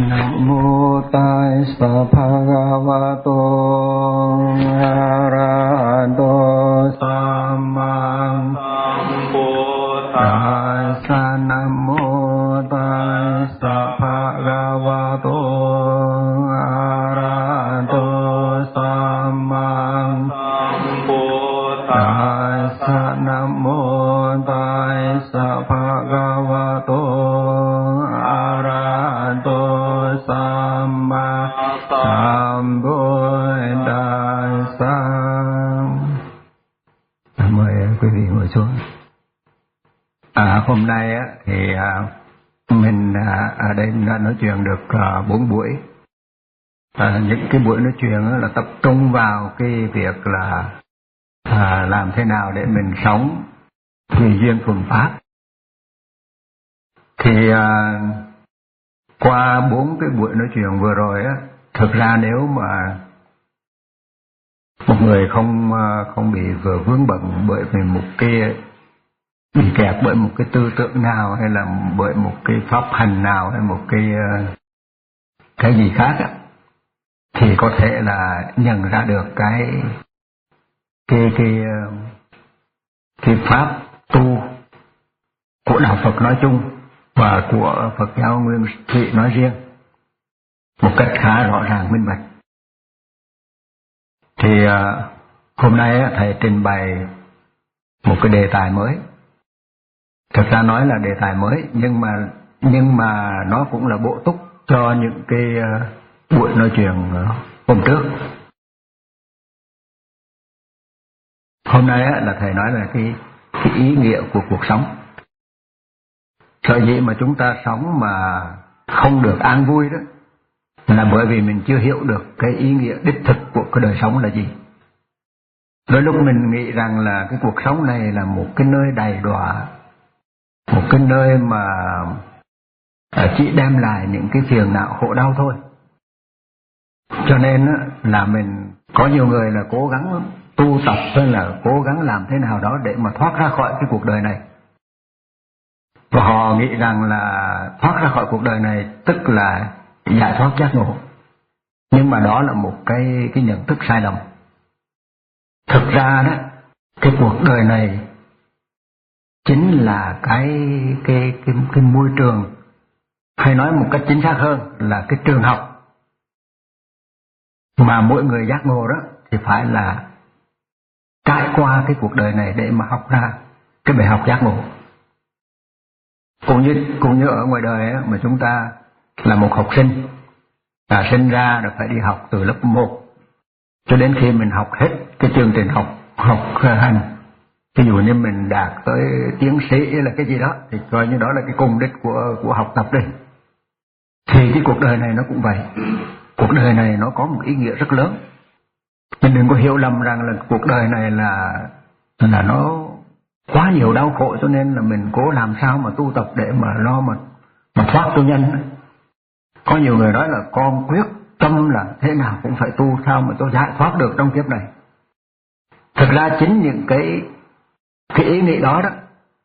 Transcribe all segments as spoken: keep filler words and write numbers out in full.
Nam mô Tassa Bhagavato Arahato Samma Sambuddhassa. Nam mô Tassa Bhagavato Arahato Samma Sambuddhassa. Nam mô Tassa Bhagavato Arahato Samma Sambuddhassa. Mời quý vị ngồi xuống. À, hôm nay á, thì à, mình à, ở đây đã nói chuyện được à, bốn buổi. À, những cái buổi nói chuyện á, là tập trung vào cái việc là à, làm thế nào để mình sống tùy duyên thuần pháp. Thì à, qua bốn cái buổi nói chuyện vừa rồi á, thực ra nếu mà một người không không bị vừa vướng bận bởi vì một cái bị kẹt bởi một cái tư tưởng nào, hay là bởi một cái pháp hành nào, hay một cái cái gì khác á, thì có thể là nhận ra được cái cái cái cái pháp tu của đạo Phật nói chung và của Phật giáo Nguyên Thủy nói riêng một cách khá rõ ràng minh bạch. Thì uh, hôm nay thầy trình bày một cái đề tài mới. Thực ra nói là đề tài mới, nhưng mà nhưng mà nó cũng là bổ túc cho những cái uh, buổi nói chuyện uh, hôm trước. Hôm nay uh, là thầy nói là cái cái ý nghĩa của cuộc sống. Sở dĩ mà chúng ta sống mà không được an vui đó là bởi vì mình chưa hiểu được cái ý nghĩa đích thực của cái đời sống là gì. Đôi lúc mình nghĩ rằng là cái cuộc sống này là một cái nơi đầy đọa, một cái nơi mà chỉ đem lại những cái phiền não khổ đau thôi. Cho nên là mình có nhiều người là cố gắng tu tập, hay là cố gắng làm thế nào đó để mà thoát ra khỏi cái cuộc đời này. Và họ nghĩ rằng là thoát ra khỏi cuộc đời này tức là giải thoát giác ngộ. Nhưng mà đó là một cái cái nhận thức sai lầm. Thực ra đó, cái cuộc đời này chính là cái cái cái cái môi trường, hay nói một cách chính xác hơn là cái trường học mà mỗi người giác ngộ đó thì phải là trải qua cái cuộc đời này để mà học ra cái bài học giác ngộ. Cũng như cũng như ở ngoài đời ấy, mà chúng ta là một học sinh, à, sinh ra được phải đi học từ lớp một cho đến khi mình học hết cái chương trình học học hành. Ví dụ như mình đạt tới tiến sĩ là cái gì đó thì coi như đó là cái cùng đích của của học tập đi. Thì cái cuộc đời này nó cũng vậy. Cuộc đời này nó có một ý nghĩa rất lớn. Mình đừng có hiểu lầm rằng là cuộc đời này là là nó quá nhiều đau khổ, cho nên là mình cố làm sao mà tu tập để mà lo mà mà thoát cho nhanh. Có nhiều người nói là con quyết tâm là thế nào cũng phải tu sao mà tôi giải thoát được trong kiếp này. Thực ra chính những cái cái ý nghĩ đó đó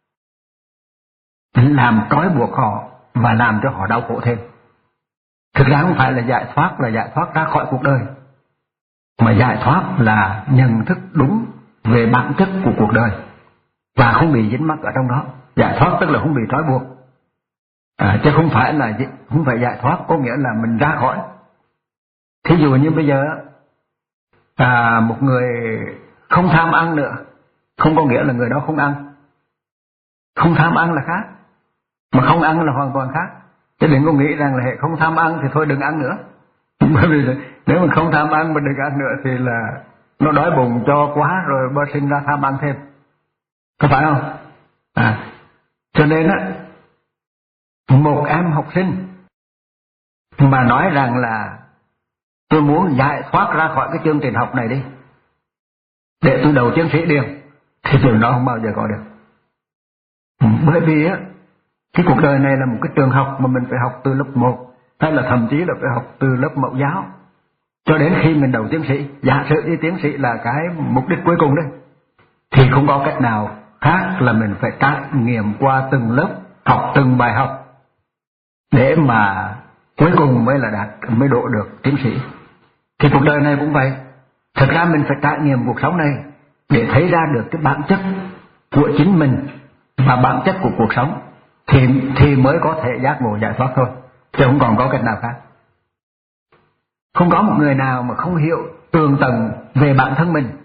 làm trói buộc họ và làm cho họ đau khổ thêm. Thực ra không phải là giải thoát là giải thoát ra khỏi cuộc đời, mà giải thoát là nhận thức đúng về bản chất của cuộc đời và không bị dính mắc ở trong đó. Giải thoát tức là không bị trói buộc, à, chứ không phải là không phải giải thoát có nghĩa là mình ra khỏi. Thí dụ như bây giờ à, một người không tham ăn nữa, không có nghĩa là người đó không ăn. Không tham ăn là khác, mà không ăn là hoàn toàn khác. Chứ đừng có nghĩ rằng là hệ không tham ăn thì thôi đừng ăn nữa. Bởi vì nếu mà không tham ăn mà đừng ăn nữa thì là nó đói bụng cho quá rồi bơ sinh ra tham ăn thêm, có phải không? À, cho nên á, một em học sinh mà nói rằng là tôi muốn giải thoát ra khỏi cái chương trình học này đi để tôi đầu tiến sĩ liền, thì trường đó không bao giờ có được. Bởi vì á, cái cuộc đời này là một cái trường học mà mình phải học từ lớp một, hay là thậm chí là phải học từ lớp mẫu giáo cho đến khi mình đầu tiến sĩ. Giả sử đi tiến sĩ là cái mục đích cuối cùng đấy, thì không có cách nào khác là mình phải trải nghiệm qua từng lớp, học từng bài học để mà cuối cùng mới là đạt, mới độ được tiến sĩ. Thì cuộc đời này cũng vậy. Thực ra mình phải trải nghiệm cuộc sống này để thấy ra được cái bản chất của chính mình và bản chất của cuộc sống, thì thì mới có thể giác ngộ giải thoát thôi, chứ không còn có cách nào khác. Không có một người nào mà không hiểu tường tầng về bản thân mình,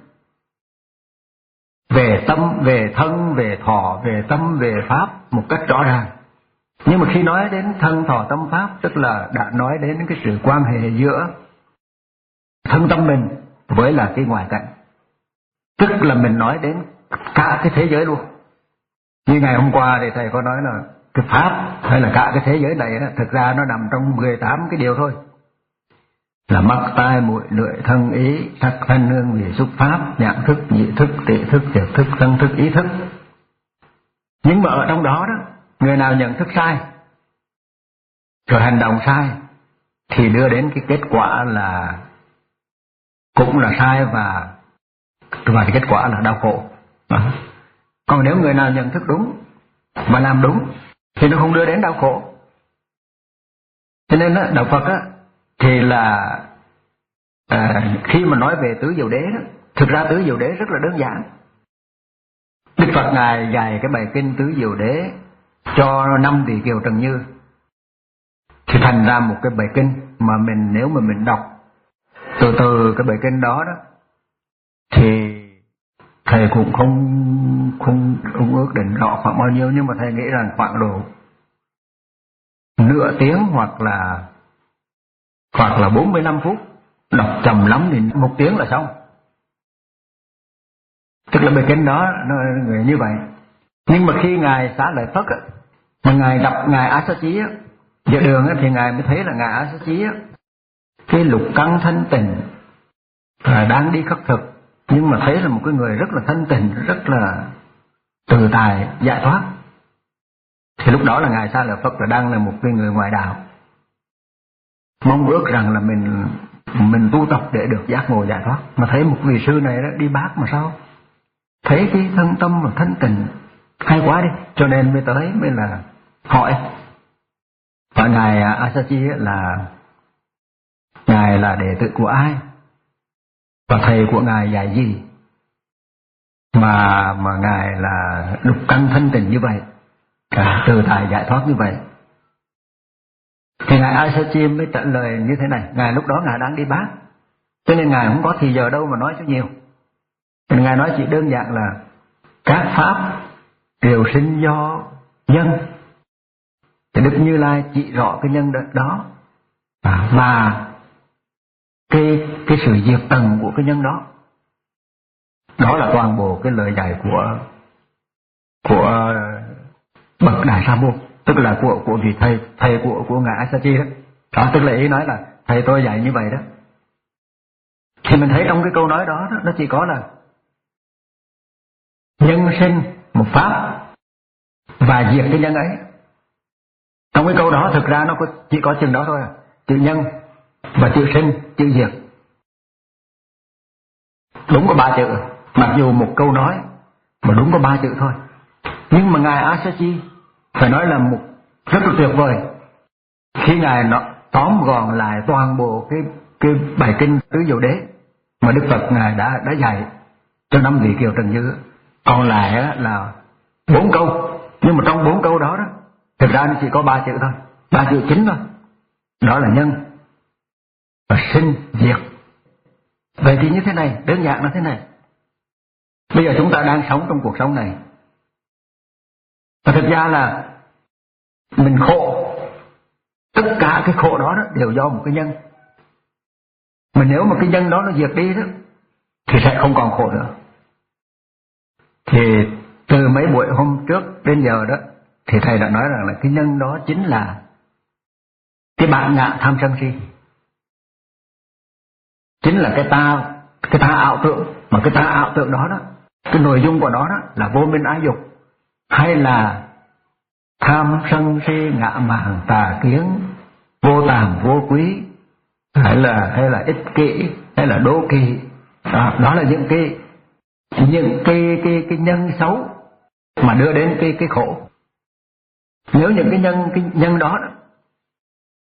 về tâm, về thân, về thọ, về tâm, về pháp một cách rõ ràng. Nhưng mà khi nói đến thân thọ tâm pháp, tức là đã nói đến cái sự quan hệ giữa thân tâm mình với là cái ngoài cảnh, tức là mình nói đến cả cái thế giới luôn. Như ngày hôm qua thì thầy có nói là cái pháp hay là cả cái thế giới này đó, thực ra nó nằm trong mười tám cái điều thôi, là mắt tai mũi lưỡi thân ý sắc thanh hương vị xúc pháp nhãn thức nhị thức tỷ thức thiệt thức thân thức ý thức. Nhưng mà ở trong đó đó, người nào nhận thức sai rồi hành động sai thì đưa đến cái kết quả là cũng là sai, và và cái kết quả là đau khổ. Đó. Còn nếu người nào nhận thức đúng và làm đúng thì nó không đưa đến đau khổ. Cho nên đó, đạo Phật á, thì là à, khi mà nói về tứ diệu đế đó, thực ra tứ diệu đế rất là đơn giản. Đức Phật Ngài dạy cái bài kinh tứ diệu đế cho năm vị kiều Trần Như, thì thành ra một cái bài kinh mà mình nếu mà mình đọc từ từ cái bài kinh đó đó, thì thầy cũng không không không ước định rõ khoảng bao nhiêu, nhưng mà thầy nghĩ rằng khoảng độ nửa tiếng hoặc là hoặc là bốn mươi lăm phút, đọc chậm lắm thì một tiếng là xong. Tức là bài kinh đó nó như vậy. Nhưng mà khi ngài xá lợi Phất á, mà ngài gặp ngài A Sa Chí á, giữa đường á, thì ngài mới thấy là ngài A Sa Chí á, cái lục căn thanh tịnh là đang đi khất thực, nhưng mà thấy là một cái người rất là thanh tịnh, rất là tự tại giải thoát. Thì lúc đó là ngài xá lợi Phất là đang là một cái người ngoại đạo, mong ước rằng là mình mình tu tập để được giác ngộ giải thoát. Mà thấy một vị sư này đó đi bác mà sao thấy cái thân tâm và thanh tịnh hay quá đi, cho nên mới tới mới là hỏi. Và ngài A Sa Chí là ngài là đệ tử của ai và thầy của ngài dạy gì mà mà ngài là lục căn thanh tịnh như vậy, à, từ tại giải thoát như vậy. Thì ngài A Sa Chí mới trả lời như thế này. Ngài lúc đó ngài đang đi bác, cho nên ngài không có thì giờ đâu mà nói cho nhiều. Thì ngài nói chỉ đơn giản là các pháp đều sinh do nhân. Thì Đức Như Lai chỉ rõ cái nhân đó, à, và cái cái sự diệt tầng của cái nhân đó. Đó là toàn bộ cái lời dạy của của bậc Đại Sa Môn, tức là của của vị thầy thầy của của ngài A Sa Chí đó. Đó, tức là ý nói là thầy tôi dạy như vậy đó. Thì mình thấy trong cái câu nói đó, đó nó chỉ có là nhân sinh một pháp và diệt cái nhân ấy. Trong cái câu đó thực ra nó có, chỉ có chừng đó thôi à. Chữ nhân và chữ sinh, chữ diệt. Đúng có ba chữ. Mặc dù một câu nói mà đúng có ba chữ thôi, nhưng mà ngài A Sa Chí phải nói là một rất là tuyệt vời khi ngài nó tóm gọn lại toàn bộ cái cái bài kinh tứ diệu đế mà Đức Phật ngài đã đã dạy cho năm vị kiều Trần Như. Còn lại là bốn câu, nhưng mà trong bốn câu đó đó thực ra nó chỉ có ba chữ thôi, ba chữ chính thôi. Đó là nhân và sinh diệt. Vậy thì như thế này, đơn giản là thế này. Bây giờ chúng ta đang sống trong cuộc sống này, và thực ra là mình khổ, tất cả cái khổ đó, đó đều do một cái nhân. Mà nếu mà cái nhân đó nó diệt đi đó thì sẽ không còn khổ nữa. Thì từ mấy buổi hôm trước đến giờ đó thì thầy đã nói rằng là cái nhân đó chính là cái bản ngã tham sân si, chính là cái ta cái ta ảo tưởng. Mà cái ta ảo tưởng đó đó, cái nội dung của nó đó là vô minh ái dục, hay là tham sân si ngã mạn tà kiến, vô tàm vô quý, hay là hay là ích kỷ, hay là đố kỵ. Đó, đó là những cái những cái cái cái nhân xấu mà đưa đến cái cái khổ. Nếu những cái nhân cái nhân đó, đó à,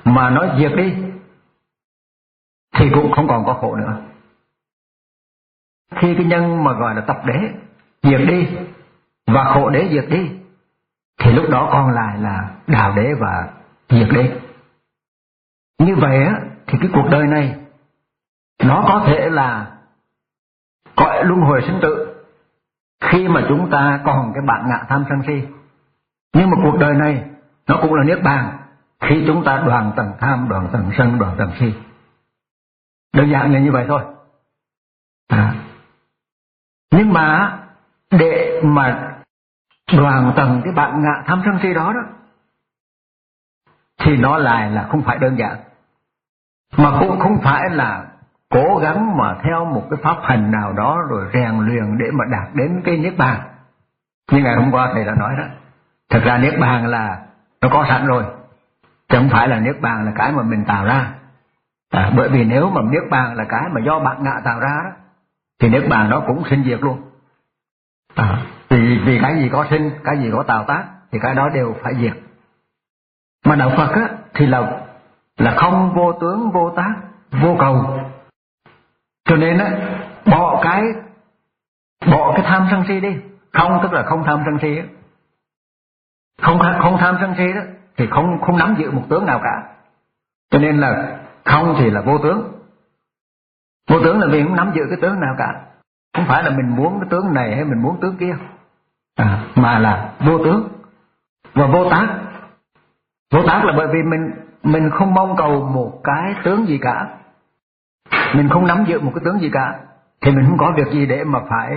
mà nó diệt đi thì cũng không còn có khổ nữa. Khi cái nhân mà gọi là tập đế diệt đi và khổ đế diệt đi thì lúc đó còn lại là đạo đế và diệt đế. Như vậy á, thì cái cuộc đời này nó có thể là cõi luân hồi sinh tử khi mà chúng ta còn cái bản ngã tham sân si, nhưng mà cuộc đời này nó cũng là niết bàn khi chúng ta đoạn tầng tham, đoạn tầng sân, đoạn tầng si. Đơn giản là như vậy thôi. À. Nhưng mà để mà đoạn tầng cái bản ngã tham sân si đó đó thì nó lại là không phải đơn giản, mà cũng không phải là cố gắng mà theo một cái pháp hành nào đó rồi rèn luyện để mà đạt đến cái niết bàn. Như ngày hôm qua thầy đã nói đó, thật ra niết bàn là nó có sẵn rồi, chứ không phải là niết bàn là cái mà mình tạo ra. À, bởi vì nếu mà niết bàn là cái mà do bản ngã tạo ra đó thì niết bàn đó cũng sinh diệt luôn. À, vì, vì cái gì có sinh, cái gì có tạo tác thì cái đó đều phải diệt. Mà đạo Phật á, thì là là không vô tướng, vô tác, vô cầu. Cho nên á, bỏ cái bỏ cái tham sân si đi. Không tức là không tham sân si á. Không không tham sân si đó thì không không nắm giữ một tướng nào cả. Cho nên là không thì là vô tướng. Vô tướng là vì không nắm giữ cái tướng nào cả. Không phải là mình muốn cái tướng này hay mình muốn tướng kia, à, mà là vô tướng và vô tác. Vô tác là bởi vì mình mình không mong cầu một cái tướng gì cả, mình không nắm giữ một cái tướng gì cả, thì mình không có việc gì để mà phải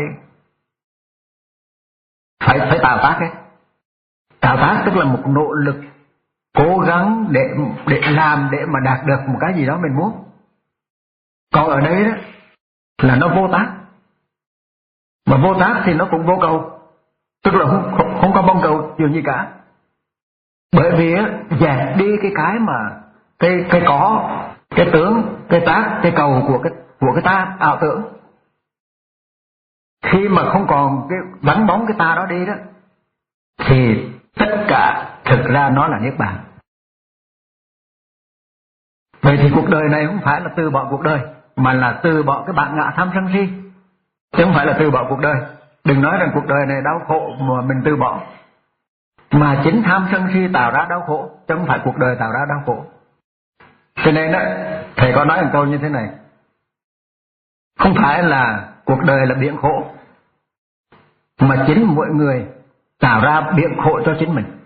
phải phải tạo tác ấy. Tạo tác tức là một nỗ lực cố gắng để để làm để mà đạt được một cái gì đó mình muốn. Còn ở đây đó là nó vô tác, mà vô tác thì nó cũng vô cầu, tức là không không, không có mong cầu điều gì cả. Bởi vì á, dẹp đi cái cái mà cái cái có, cái tướng, cái tác, cái cầu của cái của cái ta ảo tưởng. Khi mà không còn cái vắng bóng cái ta đó đi đó thì tất cả thực ra nó là niết bàn. Vậy thì cuộc đời này không phải là từ bỏ cuộc đời, mà là từ bỏ cái bản ngã tham sân si, chứ không phải là từ bỏ cuộc đời. Đừng nói rằng cuộc đời này đau khổ mà mình từ bỏ, mà chính tham sân si tạo ra đau khổ, chứ không phải cuộc đời tạo ra đau khổ. Cho nên đó, thầy có nói một câu như thế này: không phải là cuộc đời là biển khổ, mà chính mỗi người tạo ra biển khổ cho chính mình.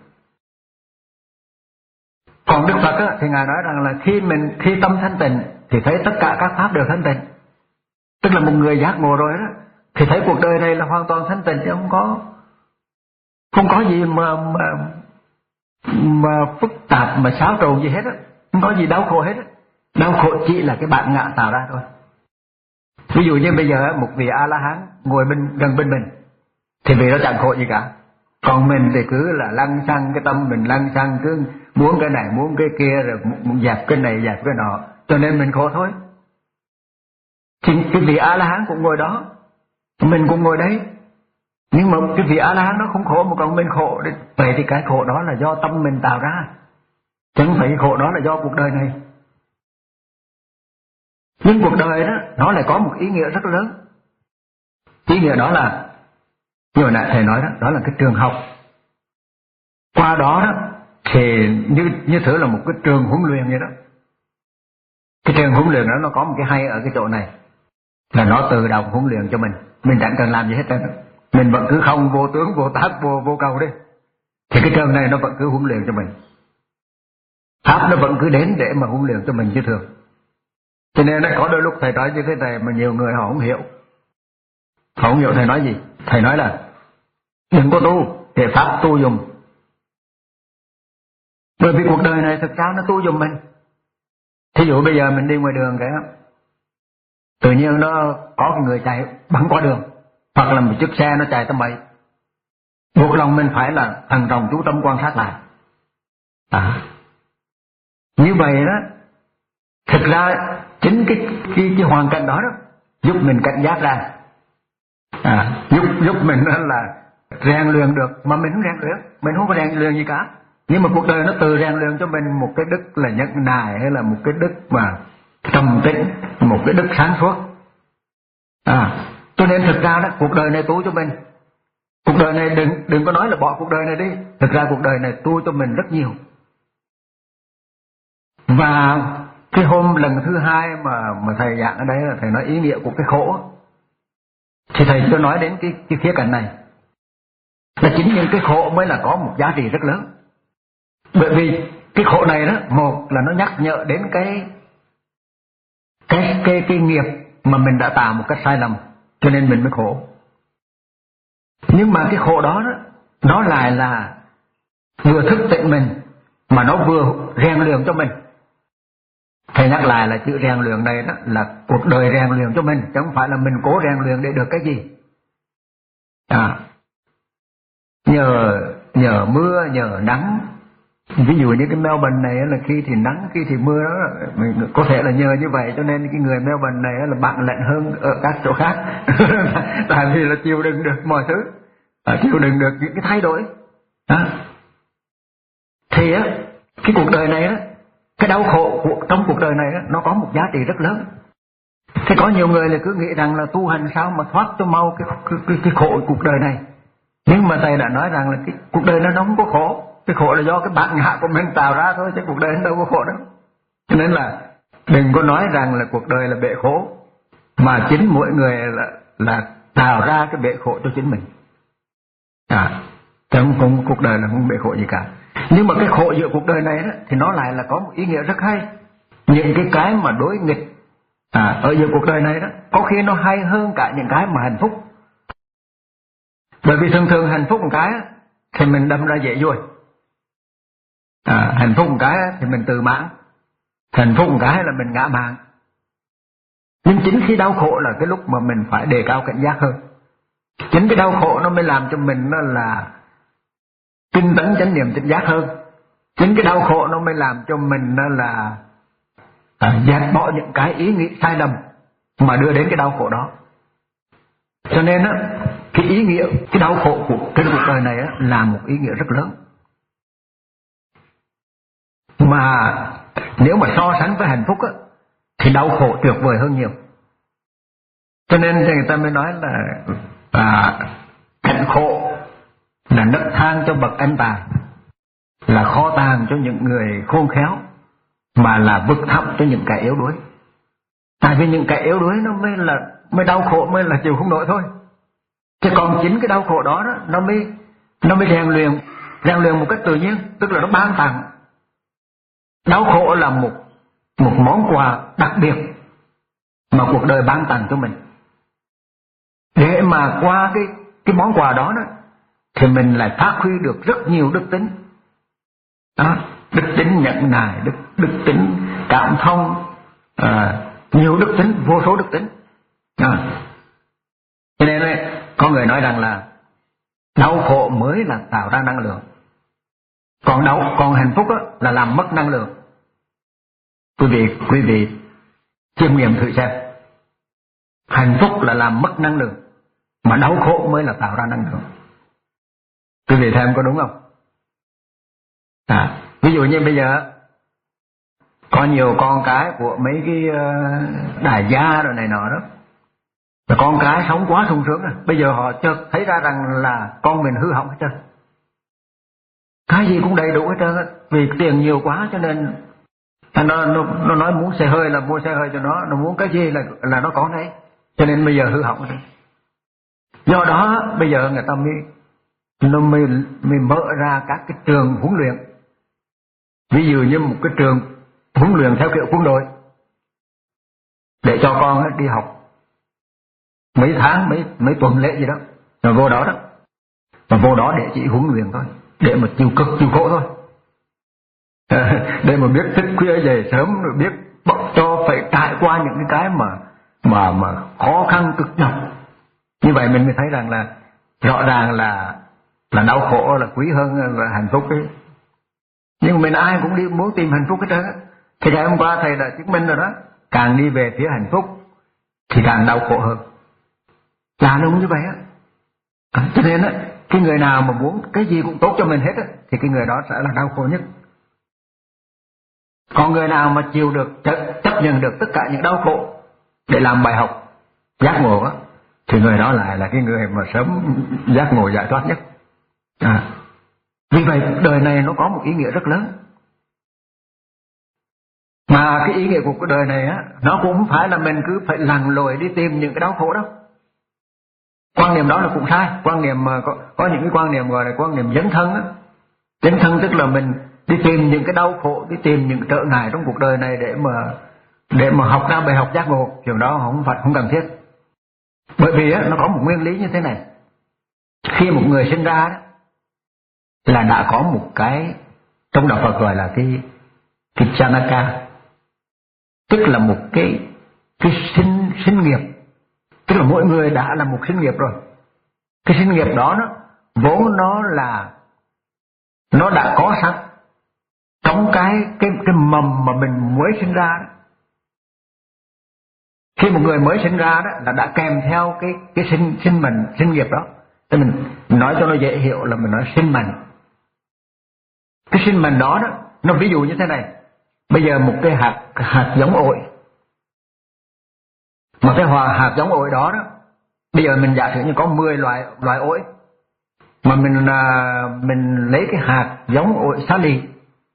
Còn Đức Phật á, thì Ngài nói rằng là khi mình khi tâm thanh tịnh thì thấy tất cả các pháp đều thanh tịnh. Tức là một người giác ngộ rồi đó thì thấy cuộc đời này là hoàn toàn thanh tịnh, chứ không có không có gì mà mà, mà phức tạp mà xáo trộn gì hết á, không có gì đau khổ hết á. Đau khổ chỉ là cái bản ngã tạo ra thôi. Ví dụ như bây giờ một vị A La Hán ngồi bên gần bên mình thì vị đó chẳng khổ gì cả. Còn mình thì cứ là lăng xăng cái tâm mình, lăng xăng cứ muốn cái này muốn cái kia, rồi muốn dẹp cái này dẹp cái nọ, cho nên mình khổ thôi. Thì cái vị A La Hán cũng ngồi đó, mình cũng ngồi đấy, nhưng mà cái vị A La Hán nó không khổ mà còn mình khổ. Vậy thì cái khổ đó là do tâm mình tạo ra, chứ không phải cái khổ đó là do cuộc đời này. Nhưng cuộc đời đó nó lại có một ý nghĩa rất lớn. Ý nghĩa đó là như hồi nãy thầy nói đó, đó là cái trường học. Qua đó đó thì như như thử là một cái trường huấn luyện vậy đó. Cái trường huấn luyện đó nó có một cái hay ở cái chỗ này là nó tự động huấn luyện cho mình, mình chẳng cần làm gì hết trơn. Mình vẫn cứ không vô tướng, vô tác, vô vô cầu đi, thì cái trường này nó vẫn cứ huấn luyện cho mình. Pháp nó vẫn cứ đến để mà huấn luyện cho mình như thường. Cho nên nó có đôi lúc thầy nói như thế này mà nhiều người họ không hiểu. Họ không hiểu thầy nói gì. Thầy nói là đừng có tu để pháp tu dùng. Bởi vì cuộc đời này thực ra nó tu dùng mình. Thí dụ bây giờ mình đi ngoài đường cái tự nhiên nó có cái người chạy bắn qua đường, hoặc là một chiếc xe nó chạy tầm bậy, buộc lòng mình phải là thận trọng chú tâm quan sát lại. À, như vậy đó, thực ra chính cái cái, cái hoàn cảnh đó đó giúp mình cảnh giác ra, à, giúp giúp mình là rèn luyện được, mà mình không rèn luyện, mình không có rèn luyện gì cả, Nhưng mà cuộc đời nó tự rèn luyện cho mình một cái đức là nhẫn nại, hay là một cái đức mà trầm tĩnh, một cái đức sáng suốt. À, cho nên thực ra đó, cuộc đời này tu cho mình. Cuộc đời này đừng đừng có nói là bỏ cuộc đời này đi. Thực ra cuộc đời này tu cho mình rất nhiều. Và cái hôm lần thứ hai mà mà thầy giảng ở đây là thầy nói ý nghĩa của cái khổ, thì thầy cho nói đến cái cái khía cạnh này là chính những cái khổ mới là có một giá trị rất lớn. Bởi vì cái khổ này đó, một là nó nhắc nhở đến cái cái cái cái nghiệp mà mình đã tạo một cách sai lầm, cho nên mình mới khổ. Nhưng mà cái khổ đó, đó nó lại là vừa thức tỉnh mình mà nó vừa rèn luyện cho mình. Thầy nhắc lại là chữ rèn luyện này đó là cuộc đời rèn luyện cho mình, chứ không phải là mình cố rèn luyện để được cái gì. À, nhờ nhờ mưa, nhờ nắng. Ví dụ như cái Melbourne này là khi thì nắng, khi thì mưa đó, mình có thể là nhờ như vậy cho nên cái người Melbourne này là bạn lạnh hơn ở các chỗ khác. Tại vì là chịu đựng được mọi thứ, chịu đựng được những cái thay đổi. Đó. Thì á, cái cuộc đời này á, cái đau khổ của, trong cuộc đời này á, nó có một giá trị rất lớn. Thế có nhiều người là cứ nghĩ rằng là tu hành sao mà thoát cho mau cái, cái, cái, cái khổ cuộc đời này. Nhưng mà thầy đã nói rằng là cái cuộc đời nó không có khổ. Cái khổ là do cái bản ngã của mình tạo ra thôi, chứ cuộc đời nó đâu có khổ đâu. Cho nên là đừng có nói rằng là cuộc đời là bể khổ, mà chính mỗi người là là tạo ra cái bể khổ cho chính mình. À, không, không, cuộc đời là không bể khổ gì cả. Nhưng mà cái khổ giữa cuộc đời này đó, thì nó lại là có một ý nghĩa rất hay. Những cái cái mà đối nghịch à, ở giữa cuộc đời này đó, có khi nó hay hơn cả những cái mà hạnh phúc. Bởi vì thường thường hạnh phúc một cái thì mình đâm ra dễ dùi. À, hạnh phúc một cái thì mình tự mãn, hạnh phúc một cái là mình ngã mạn. Nhưng chính khi đau khổ là cái lúc mà mình phải đề cao cảnh giác hơn. Chính cái đau khổ nó mới làm cho mình nó là tinh tấn chánh niệm tỉnh giác hơn. Chính cái đau khổ nó mới làm cho mình nó là à, dẹp bỏ những cái ý nghĩ sai lầm mà đưa đến cái đau khổ đó. Cho nên á, cái ý nghĩa, cái đau khổ của trên cuộc đời này á, là một ý nghĩa rất lớn. Mà nếu mà so sánh với hạnh phúc á, thì đau khổ tuyệt vời hơn nhiều. Cho nên người ta mới nói là à, cảnh khổ là nấc thang cho bậc anh tài, là kho tàng cho những người khôn khéo, mà là vực thẳm cho những kẻ yếu đuối. Tại vì những kẻ yếu đuối nó mới là mới đau khổ, mới là chịu không nổi thôi. Chứ còn chính cái đau khổ đó, đó nó mới nó mới rèn luyện rèn luyện một cách tự nhiên, tức là nó ban tặng. Đau khổ là một một món quà đặc biệt mà cuộc đời ban tặng cho mình. Để mà qua cái cái món quà đó, đó thì mình lại phát huy được rất nhiều đức tính. Đó, đức tính nhẫn nại, đức đức tính cảm thông, à, nhiều đức tính, vô số đức tính. À. Cho nên ấy, có người nói rằng là đau khổ mới là tạo ra năng lượng, còn đau còn hạnh phúc đó là làm mất năng lượng. Quý vị quý vị chiêm nghiệm thử xem, hạnh phúc là làm mất năng lượng, mà đau khổ mới là tạo ra năng lượng. Quý vị thấy em có đúng không? À, ví dụ như bây giờ có nhiều con cái của mấy cái uh, đại gia rồi này nọ đó, và con cái sống quá sung sướng rồi, bây giờ họ chợt thấy ra rằng là con mình hư hỏng hết trơn, cái gì cũng đầy đủ hết trơn, vì tiền nhiều quá cho nên nó, nó, nó nói muốn xe hơi là mua xe hơi cho nó, nó muốn cái gì là là nó có đấy, cho nên bây giờ hư hỏng rồi. Do đó bây giờ người ta mới nó mới, mới mở ra các cái trường huấn luyện. Ví dụ như một cái trường huấn luyện theo kiểu quân đội, để cho con đi học mấy tháng, mấy mấy tuần lễ gì đó, rồi vô đó đó, và vô đó để chỉ huấn luyện thôi, để mà chịu cực chịu khổ thôi, để mà biết thức khuya về sớm, rồi biết cho phải trải qua những cái cái mà mà mà khó khăn cực nhọc. Như vậy mình mới thấy rằng là rõ ràng là là đau khổ là quý hơn là hạnh phúc ấy. Nhưng mình ai cũng đi muốn tìm hạnh phúc hết trơn á. Thì ngày hôm qua thầy đã chứng minh rồi đó, càng đi về phía hạnh phúc thì càng đau khổ hơn. Là đúng như vậy á. À, cho nên á, cái người nào mà muốn cái gì cũng tốt cho mình hết á, thì cái người đó sẽ là đau khổ nhất. Còn người nào mà chịu được, chấp nhận được tất cả những đau khổ để làm bài học giác ngộ á, thì người đó lại là cái người mà sớm giác ngộ giải thoát nhất. À, vì vậy đời này nó có một ý nghĩa rất lớn. Mà cái ý nghĩa của cuộc đời này á, nó cũng không phải là mình cứ phải lặn lội đi tìm những cái đau khổ đâu. Quan niệm đó là cũng sai. Quan niệm mà có, có những cái quan niệm gọi là quan niệm dấn thân á. Dấn thân tức là mình đi tìm những cái đau khổ, đi tìm những trở ngại trong cuộc đời này để mà để mà học ra bài học giác ngộ. Chuyện đó không phải không cần thiết. Bởi vì á, nó có một nguyên lý như thế này. Khi một người sinh ra đó, là đã có một cái trong đạo Phật gọi là cái cái Janaka, tức là một cái cái sinh sinh nghiệp, tức là mỗi người đã là một sinh nghiệp rồi. Cái sinh nghiệp đó nó vốn nó là nó đã có sẵn trong cái cái cái mầm mà mình mới sinh ra đó. Khi một người mới sinh ra đó là đã kèm theo cái cái sinh sinh mệnh sinh nghiệp đó. Thì mình nói cho nó dễ hiểu là mình nói sinh mệnh. Cái sinh mệnh đó đó, nó ví dụ như thế này. Bây giờ một cái hạt hạt giống ổi, mà cái hòa hạt giống ổi đó đó, bây giờ mình giả sử như có mười loại loại ổi, mà mình à, mình lấy cái hạt giống ổi xá lì.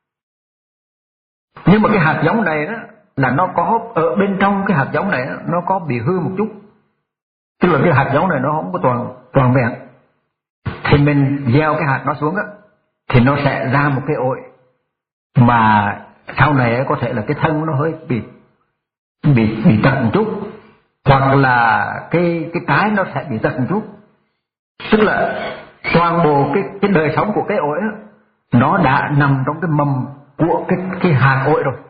Nhưng mà cái hạt giống này đó là nó có ở bên trong cái hạt giống này đó, nó có bị hư một chút. Tức là cái hạt giống này nó không có toàn toàn vẹn. Thì mình gieo cái hạt nó xuống á, thì nó sẽ ra một cái ổi mà sau này có thể là cái thân nó hơi bị bị bị tật một chút, hoặc là cái cái trái nó sẽ bị tật một chút. Tức là toàn bộ cái cái đời sống của cái ổi á, nó đã nằm trong cái mầm của cái cái hạt ổi rồi.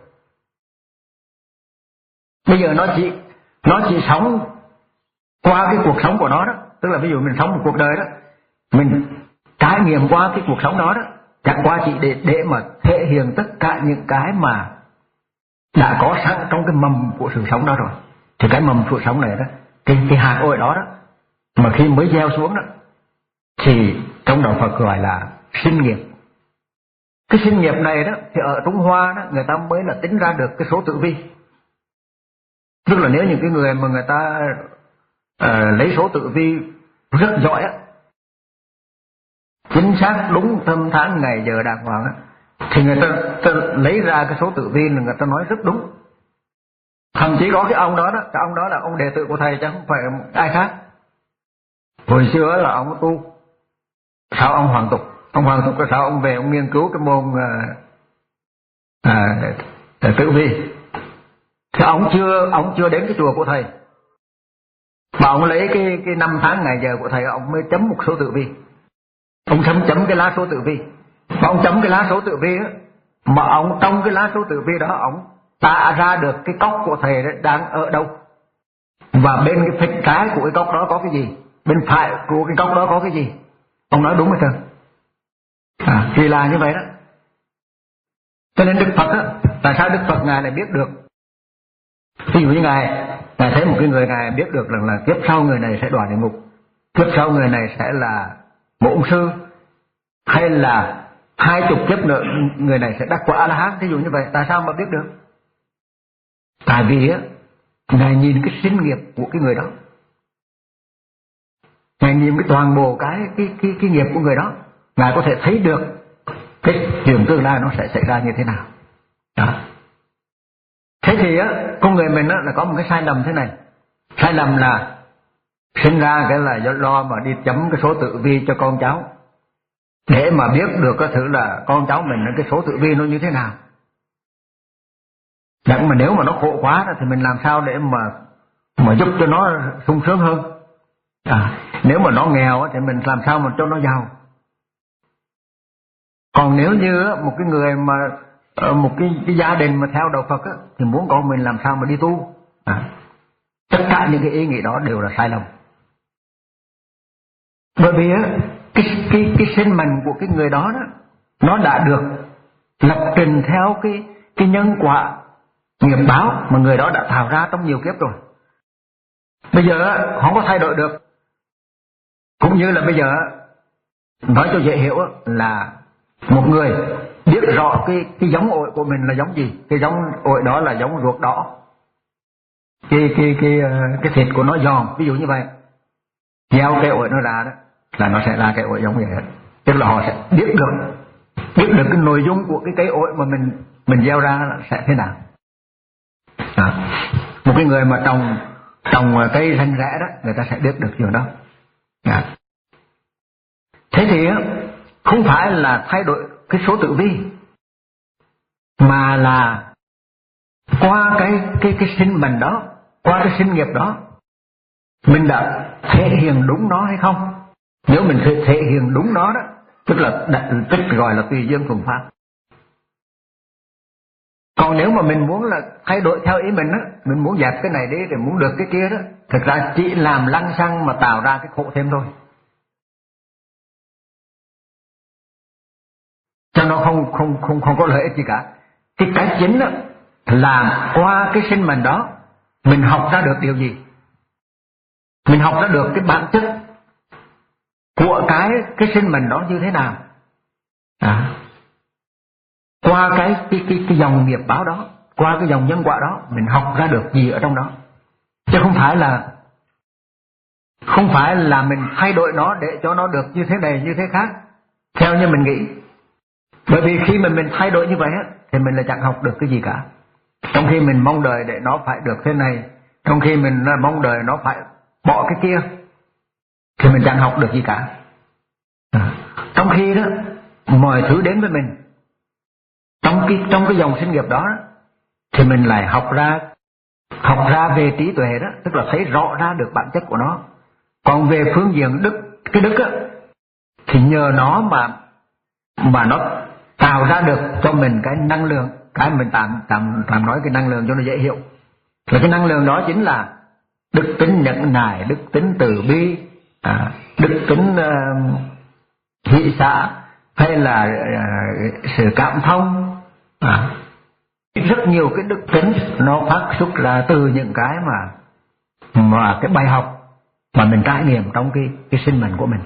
Bây giờ nó chỉ nó chỉ sống qua cái cuộc sống của nó đó, tức là ví dụ mình sống một cuộc đời đó, mình trải nghiệm qua cái cuộc sống đó đó, chẳng qua chỉ để để mà thể hiện tất cả những cái mà đã có sẵn trong cái mầm của sự sống đó rồi. Thì cái mầm sự sống này đó, cái cái hạt ổi đó đó, mà khi mới gieo xuống đó, thì trong đạo Phật gọi là sinh nghiệp. Cái sinh nghiệp này đó thì ở Trung Hoa đó người ta mới là tính ra được cái số tử vi. Tức là nếu những cái người mà người ta uh, lấy số tử vi rất giỏi á, chính xác đúng năm tháng ngày giờ đàng hoàng á, thì người ta, ta lấy ra cái số tử vi là người ta nói rất đúng. Thậm chí có cái ông đó đó, cái ông đó là ông đệ tử của thầy chứ không phải ai khác. Hồi xưa là ông tu, sao ông Hoàng Tục, ông Hoàng Tục sao ông về ông nghiên cứu cái môn uh, uh, tử vi. Thì ông chưa ông chưa đến cái chùa của thầy, mà ông lấy cái cái năm tháng ngày giờ của thầy, ông mới chấm một số tử vi. Ông chấm chấm cái lá số tử vi, mà ông chấm cái lá số tử vi á, mà ông trong cái lá số tử vi đó ông tạo ra được cái cốc của thầy đang ở đâu, và bên cái phịch trái của cái cốc đó có cái gì, bên phải của cái cốc đó có cái gì. Ông nói đúng hết trơn. À, thì là như vậy đó. Cho nên Đức Phật á, tại sao Đức Phật ngài lại biết được? Ví dụ như ngài ngài thấy một cái người, ngài biết được rằng là, là kiếp sau người này sẽ đọa địa ngục, kiếp sau người này sẽ là một ông sư, hay là hai chục kiếp nữa người này sẽ đắc quả A-la-hán. Ví dụ như vậy, tại sao mà biết được? Tại vì á, ngài nhìn cái sinh nghiệp của cái người đó, ngài nhìn cái toàn bộ cái cái cái cái nghiệp của người đó, ngài có thể thấy được cái chuyện tương lai nó sẽ xảy ra như thế nào. Đó. Thế thì á, con người mình á là có một cái sai lầm thế này. Sai lầm là sinh ra cái là do lo mà đi chấm cái số tử vi cho con cháu, để mà biết được cái thử là con cháu mình cái số tử vi nó như thế nào. Đặng mà nếu mà nó khổ quá đó, thì mình làm sao để mà mà giúp cho nó sung sướng hơn. À, nếu mà nó nghèo thì mình làm sao mà cho nó giàu. Còn nếu như một cái người mà một cái, cái gia đình mà theo đạo Phật á, thì muốn con mình làm sao mà đi tu. À, tất cả những cái ý nghĩ đó đều là sai lầm. Bởi vì á, cái cái cái sinh mệnh của cái người đó đó, nó đã được lập trình theo cái cái nhân quả nghiệp báo mà người đó đã tạo ra trong nhiều kiếp rồi. Bây giờ á, không có thay đổi được. Cũng như là bây giờ Nói cho dễ hiểu là một người biết rõ cái cái giống ổi của mình là giống gì. Cái giống ổi đó là giống ruột đỏ, cái cái cái cái thịt của nó giòn, ví dụ như vậy. Gieo cái ổi nó ra đó là nó sẽ ra cái ổi giống vậy đó. Tức là họ sẽ biết được biết được cái nội dung của cái cây ổi mà mình mình gieo ra là sẽ thế nào. À, một cái người mà trồng trồng cây ranh rẽ đó, người ta sẽ biết được điều đó. À. Thế thì không phải là thay đổi cái số tử vi, mà là qua cái cái cái sinh mệnh đó, qua cái sinh nghiệp đó, mình đã thể hiện đúng nó hay không. Nếu mình thể, thể hiện đúng nó đó, tức là tức gọi là tùy duyên thuận pháp. Còn nếu mà mình muốn là thay đổi theo ý mình á, mình muốn dẹp cái này đi để muốn được cái kia đó, thực ra chỉ làm lăng xăng mà tạo ra cái khổ thêm thôi. Cho nó không không không không có lợi ích gì cả. Cái cái chính đó là qua cái sinh mệnh đó mình học ra được điều gì? Mình học ra được cái bản chất của cái cái sinh mệnh đó như thế nào? À, qua cái cái cái cái dòng nghiệp báo đó, qua cái dòng nhân quả đó, mình học ra được gì ở trong đó, chứ không phải là không phải là mình thay đổi nó để cho nó được như thế này như thế khác theo như mình nghĩ. Bởi vì khi mà mình thay đổi như vậy á, thì mình là chẳng học được cái gì cả. Trong khi mình mong đợi để nó phải được thế này, trong khi mình mong đợi nó phải bỏ cái kia, thì mình chẳng học được gì cả. À, trong khi đó mọi thứ đến với mình trong cái trong cái dòng sinh nghiệp đó, thì mình lại học ra học ra về trí tuệ đó, tức là thấy rõ ra được bản chất của nó. Còn về phương diện đức, cái đức á, thì nhờ nó mà mà nó tạo ra được cho mình cái năng lượng. Cái mình tạm tạm tạm nói cái năng lượng cho nó dễ hiểu, là cái năng lượng đó chính là đức tính nhẫn nại, đức tính từ bi, à, đức tính uh, hỷ xả, hay là uh, sự cảm thông, à, rất nhiều cái đức tính nó phát xuất ra từ những cái mà mà cái bài học mà mình trải nghiệm trong cái cái sinh mệnh của mình.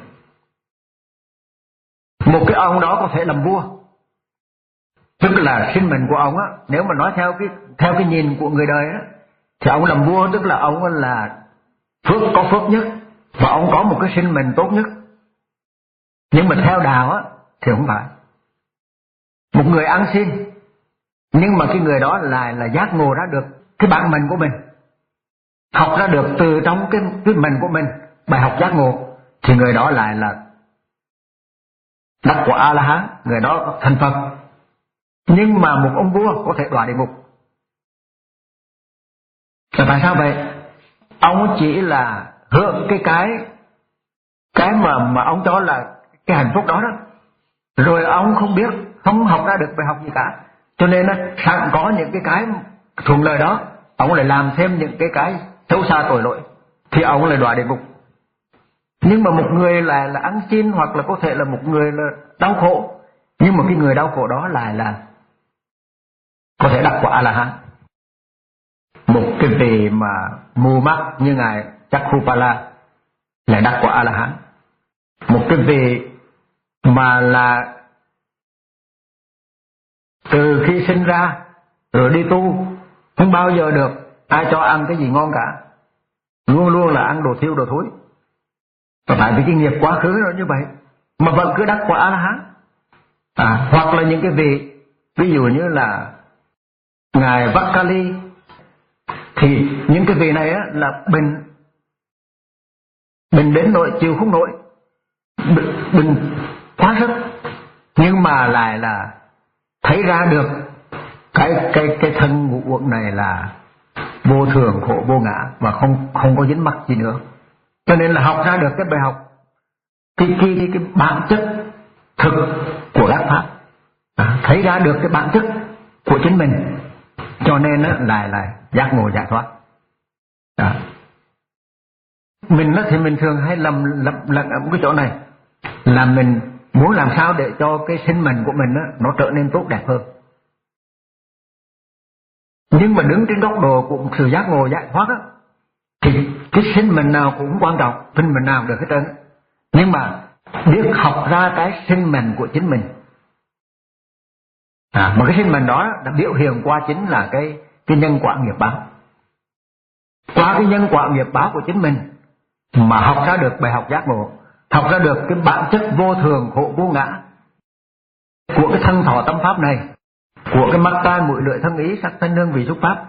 Một cái ông đó có thể làm vua, tức là sinh mệnh của ông á, nếu mà nói theo cái theo cái nhìn của người đời á, thì ông làm vua tức là ông là phước có phước nhất và ông có một cái sinh mệnh tốt nhất. Nhưng mà theo đạo á thì không phải. Một người ăn xin, nhưng mà cái người đó lại là giác ngộ ra được cái bản mệnh của mình, học ra được từ trong cái cái mệnh của mình bài học giác ngộ, thì người đó lại là đắc quả A La Hán, người đó thành Phật. Nhưng mà một ông vua có thể đọa địa ngục. Là tại sao vậy? Ông chỉ là hưởng cái cái cái mà mà ông cho là cái hạnh phúc đó đó, rồi ông không biết, không học ra được bài học gì cả. Cho nên sẵn có những cái cái thuận lợi đó, ông lại làm thêm những cái cái xấu xa tội lỗi, thì ông lại đọa địa ngục. Nhưng mà một người là là ăn xin, hoặc là có thể là một người là đau khổ, nhưng mà cái người đau khổ đó lại là có thể đắc quả A La Hán. Một cái vị mà mù mắt như ngài Chakkupala lại đắc quả A La Hán. Một cái vị mà là từ khi sinh ra rồi đi tu không bao giờ được ai cho ăn cái gì ngon cả, luôn luôn là ăn đồ thiêu đồ thối. Và tại vì cái nghiệp quá khứ nó như vậy mà vẫn cứ đắc quả A La Hán. À, hoặc là những cái vị ví dụ như là ngài Vakali, thì những cái vị này á, là bệnh bệnh đến nỗi chịu không nổi, bệnh, bệnh quá sức, nhưng mà lại là thấy ra được cái cái cái thân ngũ uẩn này là vô thường khổ vô ngã và không không có dính mắc gì nữa. Cho nên là học ra được cái bài học, cái cái cái, cái bản chất thực của các pháp, à, thấy ra được cái bản chất của chính mình, cho nên á, lại là giác ngộ giải thoát. À, mình á, thì mình thường hay lầm lầm lầm ở cái chỗ này là mình muốn làm sao để cho cái sinh mệnh của mình á, nó trở nên tốt đẹp hơn. Nhưng mà đứng trên góc độ của sự giác ngộ giải thoát á, thì cái sinh mệnh nào cũng quan trọng, sinh mệnh nào được hết trơn. Nhưng mà biết học ra cái sinh mệnh của chính mình. À, mà cái sinh mệnh đó đã biểu hiện qua chính là cái cái nhân quả nghiệp báo. Qua cái nhân quả nghiệp báo của chính mình mà học ra được bài học giác ngộ, học ra được cái bản chất vô thường khổ vô ngã của cái thân thọ tâm pháp này, của cái mắt tai mũi lưỡi thân ý sắc thanh hương vị xúc pháp,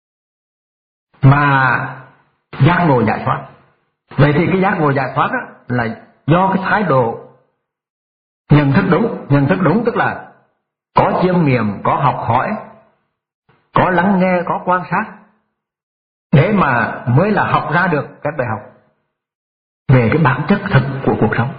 mà giác ngộ giải thoát. Vậy thì cái giác ngộ giải thoát đó là do cái thái độ nhận thức đúng. Nhận thức đúng tức là có chiêm nghiệm, có học hỏi, có lắng nghe, có quan sát, để mà mới là học ra được cái bài học về cái bản chất thực của cuộc sống.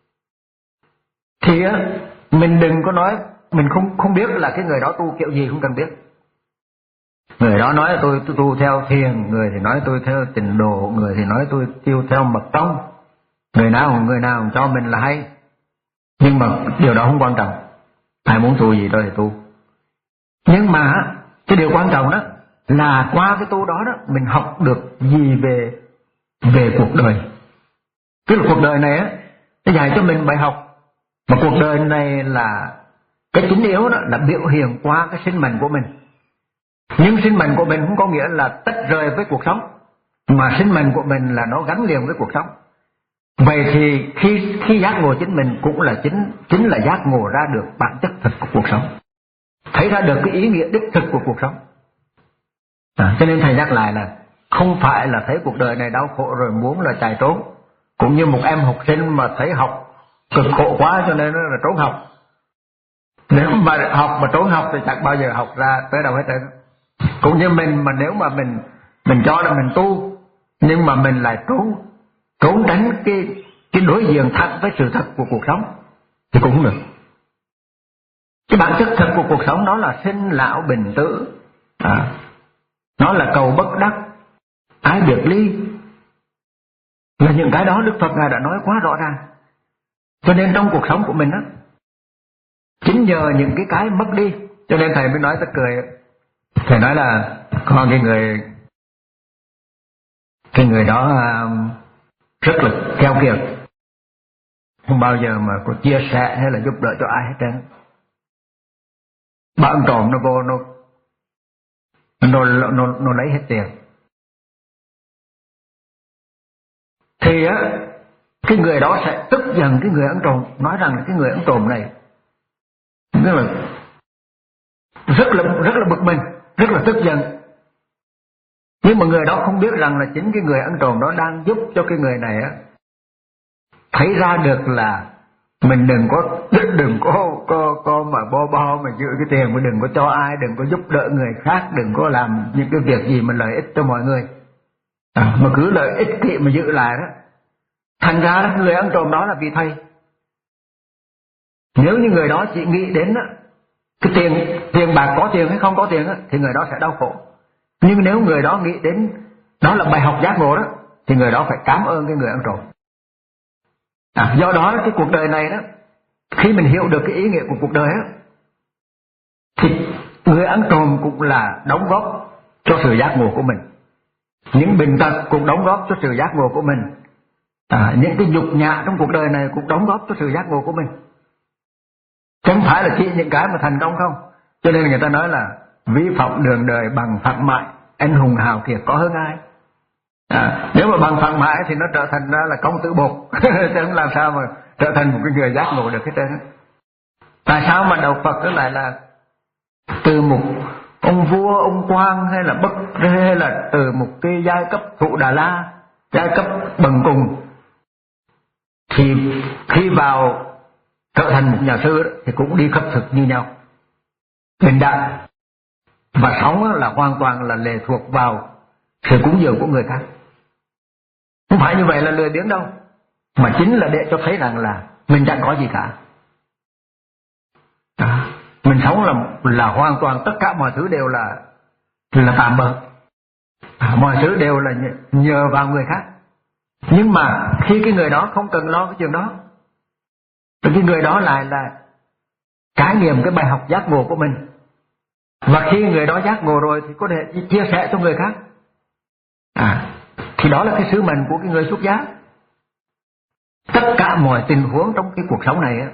Thì mình đừng có nói mình không không biết là cái người đó tu kiểu gì, không cần biết. Người đó nói tôi, tôi tu theo thiền, người thì nói tôi theo tịnh độ, người thì nói tôi tiêu theo mật tông. Người nào người nào cho mình là hay, nhưng mà điều đó không quan trọng. Ai muốn tu gì đó thì tu. Nhưng mà cái điều quan trọng đó là qua cái tu đó đó mình học được gì về về cuộc đời. Tức là cuộc đời này á, nó dạy cho mình bài học. Mà cuộc đời này là cái chính yếu đó là biểu hiện qua cái sinh mệnh của mình. Nhưng sinh mệnh của mình không có nghĩa là tách rời với cuộc sống, mà sinh mệnh của mình là nó gắn liền với cuộc sống. Vậy thì khi khi giác ngộ chính mình cũng là chính chính là giác ngộ ra được bản chất thật của cuộc sống, thấy ra được cái ý nghĩa đích thực của cuộc sống. À, cho nên thầy nhắc lại là không phải là thấy cuộc đời này đau khổ rồi muốn là chạy trốn, cũng như một em học sinh mà thấy học cực khổ quá cho nên nó là trốn học. Nếu mà học mà trốn học thì chẳng bao giờ học ra tới đâu hết trơn. Cũng như mình mà nếu mà mình mình cho là mình tu, nhưng mà mình lại trốn trốn tránh cái cái đối diện thật với sự thật của cuộc sống thì cũng không được. Cái bản chất thật của cuộc sống đó là sinh lão bệnh tử, à, nó là cầu bất đắc, ái biệt ly, là những cái đó Đức Phật Ngài đã nói quá rõ ràng. Cho nên trong cuộc sống của mình á, chính nhờ những cái cái mất đi, cho nên thầy mới nói ta cười. Thầy nói là có cái người cái người đó rất là keo kiệt, không bao giờ mà có chia sẻ hay là giúp đỡ cho ai hết trơn. Bạn trộm nó vô nó nó nó nó lấy hết tiền. Thì á cái người đó sẽ tức giận cái người ăn trộm, nói rằng là cái người ăn trộm này rất là rất là rất là bực mình, rất là tức giận. Nhưng mà người đó không biết rằng là chính cái người ăn trộm đó đang giúp cho cái người này á thấy ra được là mình đừng có đừng có có có mà bo bo mà giữ cái tiền, mà đừng có cho ai, đừng có giúp đỡ người khác, đừng có làm những cái việc gì mà lợi ích cho mọi người, à, mà cứ lợi ích kỵ mà giữ lại đó. Thành ra đó, người ăn trộm đó là vì thầy. Nếu như người đó chỉ nghĩ đến đó, cái tiền tiền bạc có tiền hay không có tiền đó, thì người đó sẽ đau khổ. Nhưng nếu người đó nghĩ đến đó là bài học giác ngộ đó, thì người đó phải cảm ơn cái người ăn trộm. À, do đó cái cuộc đời này đó, khi mình hiểu được cái ý nghĩa của cuộc đời đó, thì người ăn trộm cũng là đóng góp cho sự giác ngộ của mình. Những bệnh tật cũng đóng góp cho sự giác ngộ của mình. À, những cái nhục nhã trong cuộc đời này cũng đóng góp cho sự giác ngộ của mình. Không phải là chỉ những cái mà thành công không. Cho nên người ta nói là vi phạm đường đời bằng phận mại, anh hùng hào kiệt có hơn ai. À, nếu mà bằng phận mại thì nó trở thành ra là công tử bột, chứ không làm sao mà trở thành một cái người giác ngộ được hết trơn. Tại sao mà đạo Phật nó lại là từ một ông vua, ông quan hay là bất hay là từ một cái giai cấp thụ Đà La, giai cấp bần cùng, thì khi vào trở thành một nhà sư thì cũng đi khất thực như nhau, bình đẳng, và sống là hoàn toàn là lệ thuộc vào sự cúng dường của người khác. Không phải như vậy là lười biếng đâu, mà chính là để cho thấy rằng là mình chẳng có gì cả. À, mình sống là là hoàn toàn tất cả mọi thứ đều là là tạm bợ, à, mọi thứ đều là nhờ vào người khác. Nhưng mà khi cái người đó không cần lo cái chuyện đó, thì cái người đó lại là trải nghiệm cái bài học giác ngộ của mình. Và khi người đó giác ngộ rồi thì có thể chia sẻ cho người khác. À, thì đó là cái sứ mệnh của cái người xuất gia. tất cả mọi tình huống trong cái cuộc sống này á,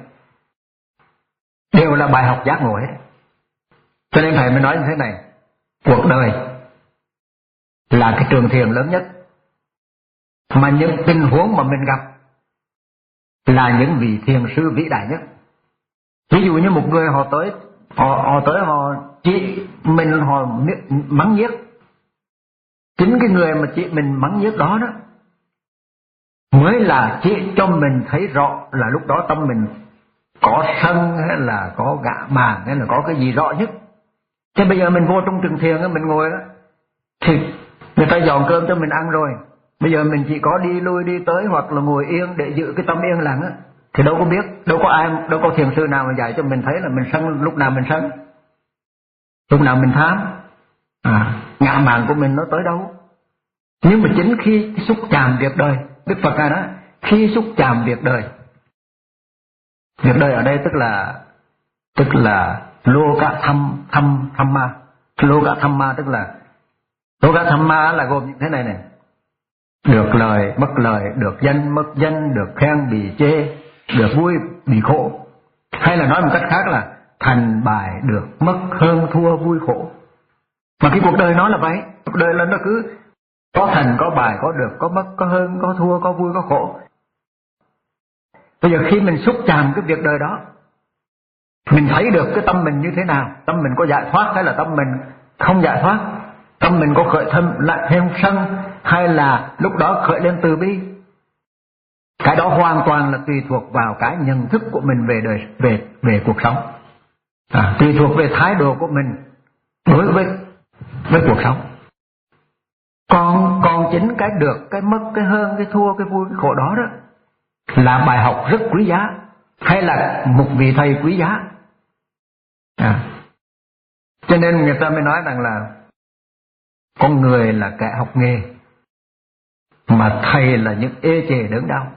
đều là bài học giác ngộ hết. Cho nên thầy mới nói như thế này, cuộc đời là cái trường thiền lớn nhất, mà những tình huống mà mình gặp là những vị thiền sư vĩ đại nhất. Ví dụ như một người họ tới họ, họ tới họ chỉ mình họ mắng nhiếc, chính cái người mà chị mình mắng nhiếc đó đó mới là chỉ cho mình thấy rõ là lúc đó tâm mình có sân hay là có gạ màng hay là có cái gì rõ nhất. Thế bây giờ mình vô trong trường thiền mình ngồi đó, thì người ta dọn cơm cho mình ăn rồi, bây giờ mình chỉ có đi lui đi tới hoặc là ngồi yên để giữ cái tâm yên lặng á, thì đâu có biết, đâu có ai, đâu có thiền sư nào mà dạy cho mình thấy là mình sân lúc nào mình sân, lúc nào mình tham, à, ngạ mạn của mình nó tới đâu. Nhưng mà chính khi xúc chạm việc đời, Đức Phật này đó, khi xúc chạm việc đời, việc đời ở đây tức là tức là lô cả thăm thăm thăm ma, lô cả thăm ma tức là lô cả thăm ma là gồm những thế này này: được lời mất lời, được danh mất danh, được khen bị chê, được vui bị khổ, hay là nói một cách khác là thành bại được mất, hơn thua vui khổ. Mà cái cuộc đời nó là vậy, cuộc đời là nó cứ có thành có bại, có được có mất, có hơn có thua, có vui có khổ. Bây giờ khi mình xúc chạm cái việc đời đó, mình thấy được cái tâm mình như thế nào, tâm mình có giải thoát hay là tâm mình không giải thoát, tâm mình có khởi thêm lại thêm sân hay là lúc đó khởi lên từ bi. Cái đó hoàn toàn là tùy thuộc vào cái nhận thức của mình về đời, về về cuộc sống, à, tùy thuộc về thái độ của mình đối với với cuộc sống. Còn còn chính cái được, cái mất, cái hơn, cái thua, cái vui, cái khổ đó đó là bài học rất quý giá, hay là một vị thầy quý giá. À, cho nên người ta mới nói rằng là con người là kẻ học nghề, mà thầy là những ê chề đớn đau.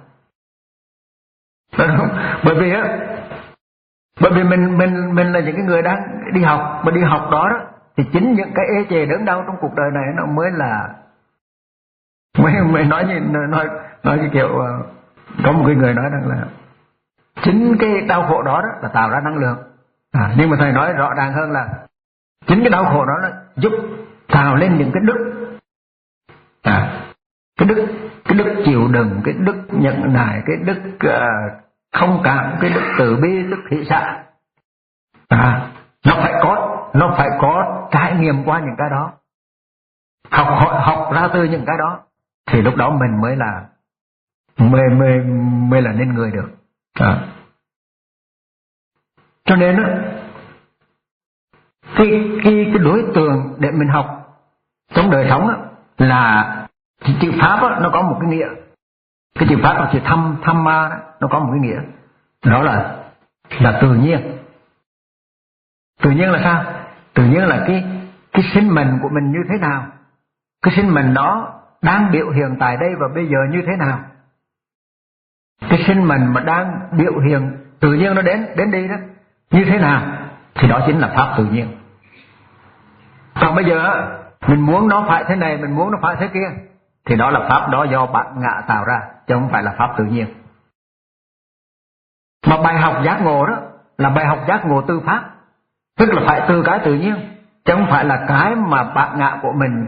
Bởi vì á, bởi vì mình mình mình là những cái người đang đi học, mà đi học đó đó thì chính những cái ê chề đớn đau trong cuộc đời này nó mới là mới mới nói như nói nói như kiểu có một cái người nói rằng là chính cái đau khổ đó đó là tạo ra năng lượng. À, nhưng mà thầy nói rõ ràng hơn là chính cái đau khổ đó là giúp tạo lên những cái đức, à, cái đức cái đức chịu đựng, cái đức nhận nại, cái đức uh, không cảm, cái đức từ bi, đức hỷ xả. À, nó phải có nó phải có trải nghiệm qua những cái đó, học học, học ra từ những cái đó, thì lúc đó mình mới là mới mới mới là nên người được. À. Cho nên á, cái cái cái đối tượng để mình học trong đời sống á, là chữ pháp á, nó có một cái nghĩa. Cái chữ pháp là chữ thăm thăm ma đó, nó có một cái nghĩa, đó là là tự nhiên. Tự nhiên là sao? Tự nhiên là cái cái sinh mệnh của mình như thế nào, cái sinh mệnh đó đang biểu hiện tại đây và bây giờ như thế nào. Cái sinh mệnh mà đang biểu hiện tự nhiên nó đến đến đi đó như thế nào, thì đó chính là pháp tự nhiên. Còn bây giờ mình muốn nó phải thế này, mình muốn nó phải thế kia, thì đó là pháp đó do bạn ngạ tạo ra, chứ không phải là pháp tự nhiên. Mà bài học giác ngộ đó là bài học giác ngộ từ pháp, tức là phải từ cái tự nhiên, chứ không phải là cái mà bạn ngạ của mình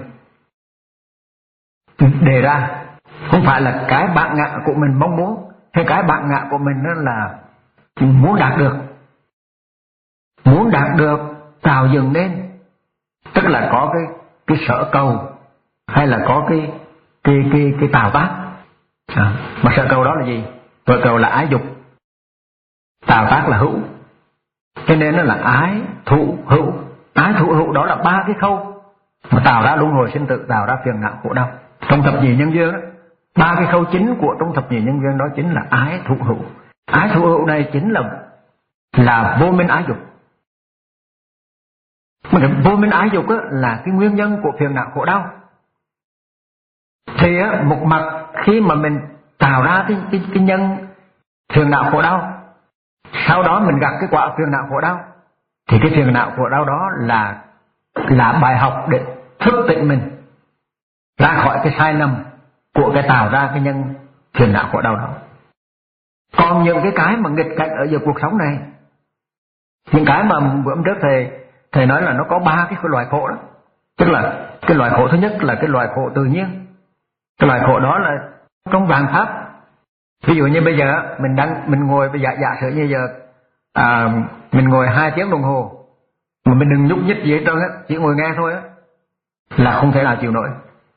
đề ra, không phải là cái bạn ngạ của mình mong muốn, hay cái bạn ngạ của mình đó là muốn đạt được, muốn đạt được tạo dựng nên, tức là có cái cái sở cầu, hay là có cái cái cái cái tạo tác. À, mà sở cầu đó là gì? Sở cầu là ái dục, tạo tác là hữu, cho nên nó là ái thụ hữu. Ái thụ hữu đó là ba cái khâu mà tạo ra luân hồi sinh tử, tạo ra phiền não khổ đau. Trong thập nhị nhân duyên đó, ba cái khâu chính của trong thập nhị nhân duyên đó chính là ái thụ hữu. Ái thụ hữu này chính là là vô minh ái dục. Mà vô minh ái dục á, là cái nguyên nhân của phiền não khổ đau. Thì á, một mặt khi mà mình tạo ra cái, cái, cái nhân phiền não khổ đau, sau đó mình gặp cái quả phiền não khổ đau, thì cái phiền não khổ đau đó là là bài học để thức tỉnh mình ra khỏi cái sai lầm của cái tạo ra cái nhân phiền não khổ đau đó. Còn những cái cái mà nghịch cảnh ở giữa cuộc sống này, những cái mà bữa hôm trước thầy thầy nói là nó có ba cái loại khổ đó. Tức là cái loại khổ thứ nhất là cái loại khổ tự nhiên. Cái loại khổ đó là trong vạn pháp. Ví dụ như bây giờ mình đang mình ngồi bây giờ giả sử như giờ à, mình ngồi hai tiếng đồng hồ mà mình đừng nhúc nhích gì hết trơn á, chỉ ngồi nghe thôi á, là không thể nào chịu nổi.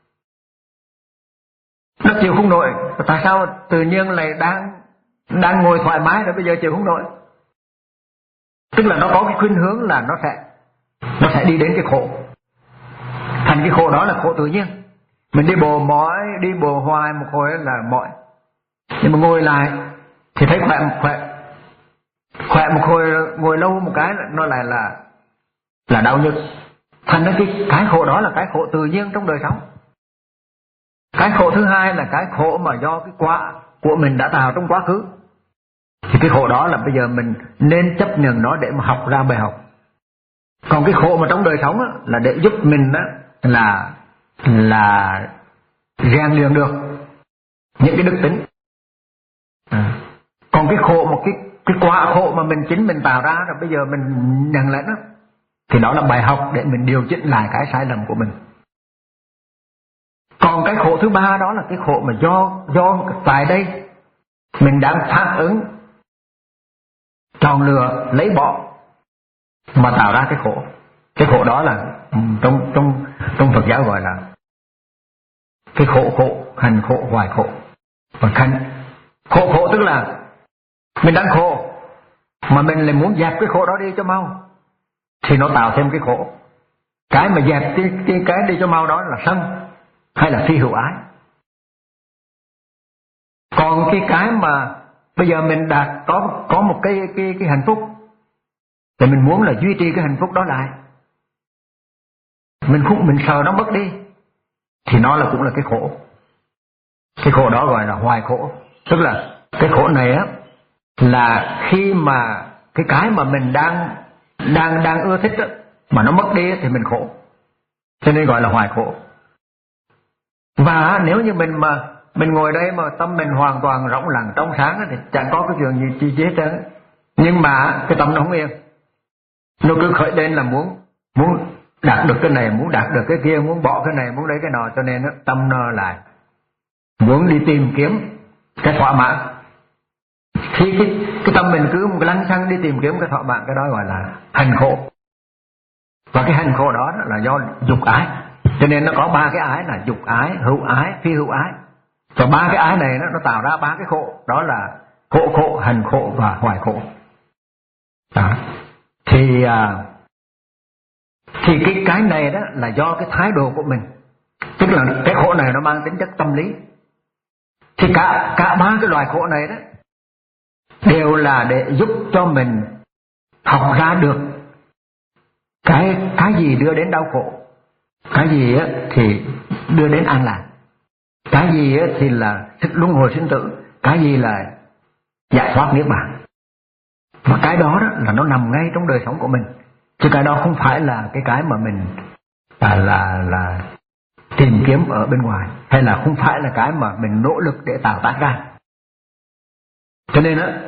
Nó chịu không nổi. Tại sao tự nhiên lại đang đang ngồi thoải mái rồi bây giờ chịu không nổi? Tức là nó có cái khuynh hướng là nó sẽ nó sẽ đi đến cái khổ. Thành cái khổ đó là khổ tự nhiên. Mình đi bộ mỏi, đi bộ hoài một hồi là mỏi, nhưng mà ngồi lại thì thấy khỏe khỏe khỏe một hồi, ngồi lâu một cái nó lại là là đau nhức. Thành ra cái cái khổ đó là cái khổ tự nhiên trong đời sống. Cái khổ thứ hai là cái khổ mà do cái quả của mình đã tạo trong quá khứ. Thì cái khổ đó là bây giờ mình nên chấp nhận nó để mà học ra bài học. Còn cái khổ mà trong đời sống á, là để giúp mình á, là là rèn luyện được những cái đức tính. À. Còn cái khổ một cái cái quả khổ mà mình chính mình tạo ra rồi bây giờ mình nhận lấy nó, thì đó là bài học để mình điều chỉnh lại cái sai lầm của mình. Còn cái khổ thứ ba đó là cái khổ mà do do tại đây mình đang phản ứng chọn lựa lấy bỏ mà tạo ra cái khổ. Cái khổ đó là trong trong trong Phật giáo gọi là cái khổ khổ, hành khổ, hoài khổ. Và hành khổ khổ tức là mình đang khổ mà mình lại muốn dẹp cái khổ đó đi cho mau, thì nó tạo thêm cái khổ. Cái mà dẹp cái cái, cái đi cho mau đó là sân hay là phi hữu ái. Còn cái cái mà bây giờ mình đạt có có một cái cái cái hạnh phúc thì mình muốn là duy trì cái hạnh phúc đó lại. Mình không mình sợ nó mất đi thì nó là cũng là cái khổ. Cái khổ đó gọi là hoài khổ. Tức là cái khổ này á là khi mà cái cái mà mình đang đang đang ưa thích á, mà nó mất đi thì mình khổ. Cho nên gọi là hoài khổ. Và nếu như mình mà mình ngồi đây mà tâm mình hoàn toàn rỗng lặng trong sáng thì chẳng có cái chuyện gì chi chế hết trơn. Nhưng mà cái tâm nó không yên, nó cứ khởi lên là muốn muốn đạt được cái này, muốn đạt được cái kia, muốn bỏ cái này, muốn lấy cái nọ, cho nên nó tâm nó lại muốn đi tìm kiếm cái thỏa mãn. Khi cái, cái tâm mình cứ một cái lăng xăng đi tìm kiếm cái thỏa mãn, cái đó gọi là hành khổ. Và cái hành khổ đó là do dục ái. Cho nên nó có ba cái ái là dục ái, hữu ái, phi hữu ái. Và ba cái ái này nó, nó tạo ra ba cái khổ. Đó là khổ khổ, hành khổ và hoài khổ. Đó. Thì à, Thì cái cái này đó là do cái thái độ của mình. Tức là cái khổ này nó mang tính chất tâm lý. Thì cả, cả ba cái loại khổ này đó đều là để giúp cho mình học ra được cái, cái gì đưa đến đau khổ, cái gì á thì đưa đến an lạc, cái gì á thì là luân hồi sinh tử, cái gì là giải thoát niết bàn. Và cái đó, đó là nó nằm ngay trong đời sống của mình, chứ cái đó không phải là cái cái mà mình là là, là tìm kiếm ở bên ngoài, hay là không phải là cái mà mình nỗ lực để tạo tác ra. Cho nên đó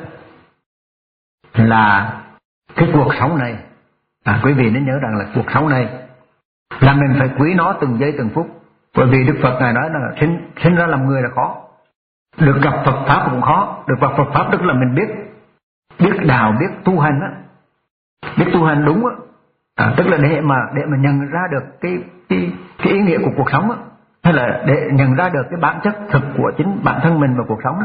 là cái cuộc sống này, à, quý vị nên nhớ rằng là cuộc sống này là mình phải quý nó từng giây từng phút. Bởi vì Đức Phật Ngài nói là sinh, sinh ra làm người là khó, được gặp Phật Pháp cũng khó. Được gặp Phật Pháp tức là mình biết biết đạo, biết tu hành á, biết tu hành đúng á, à, tức là để mà để mà nhận ra được cái cái cái ý nghĩa của cuộc sống á, hay là để nhận ra được cái bản chất thực của chính bản thân mình và cuộc sống đó.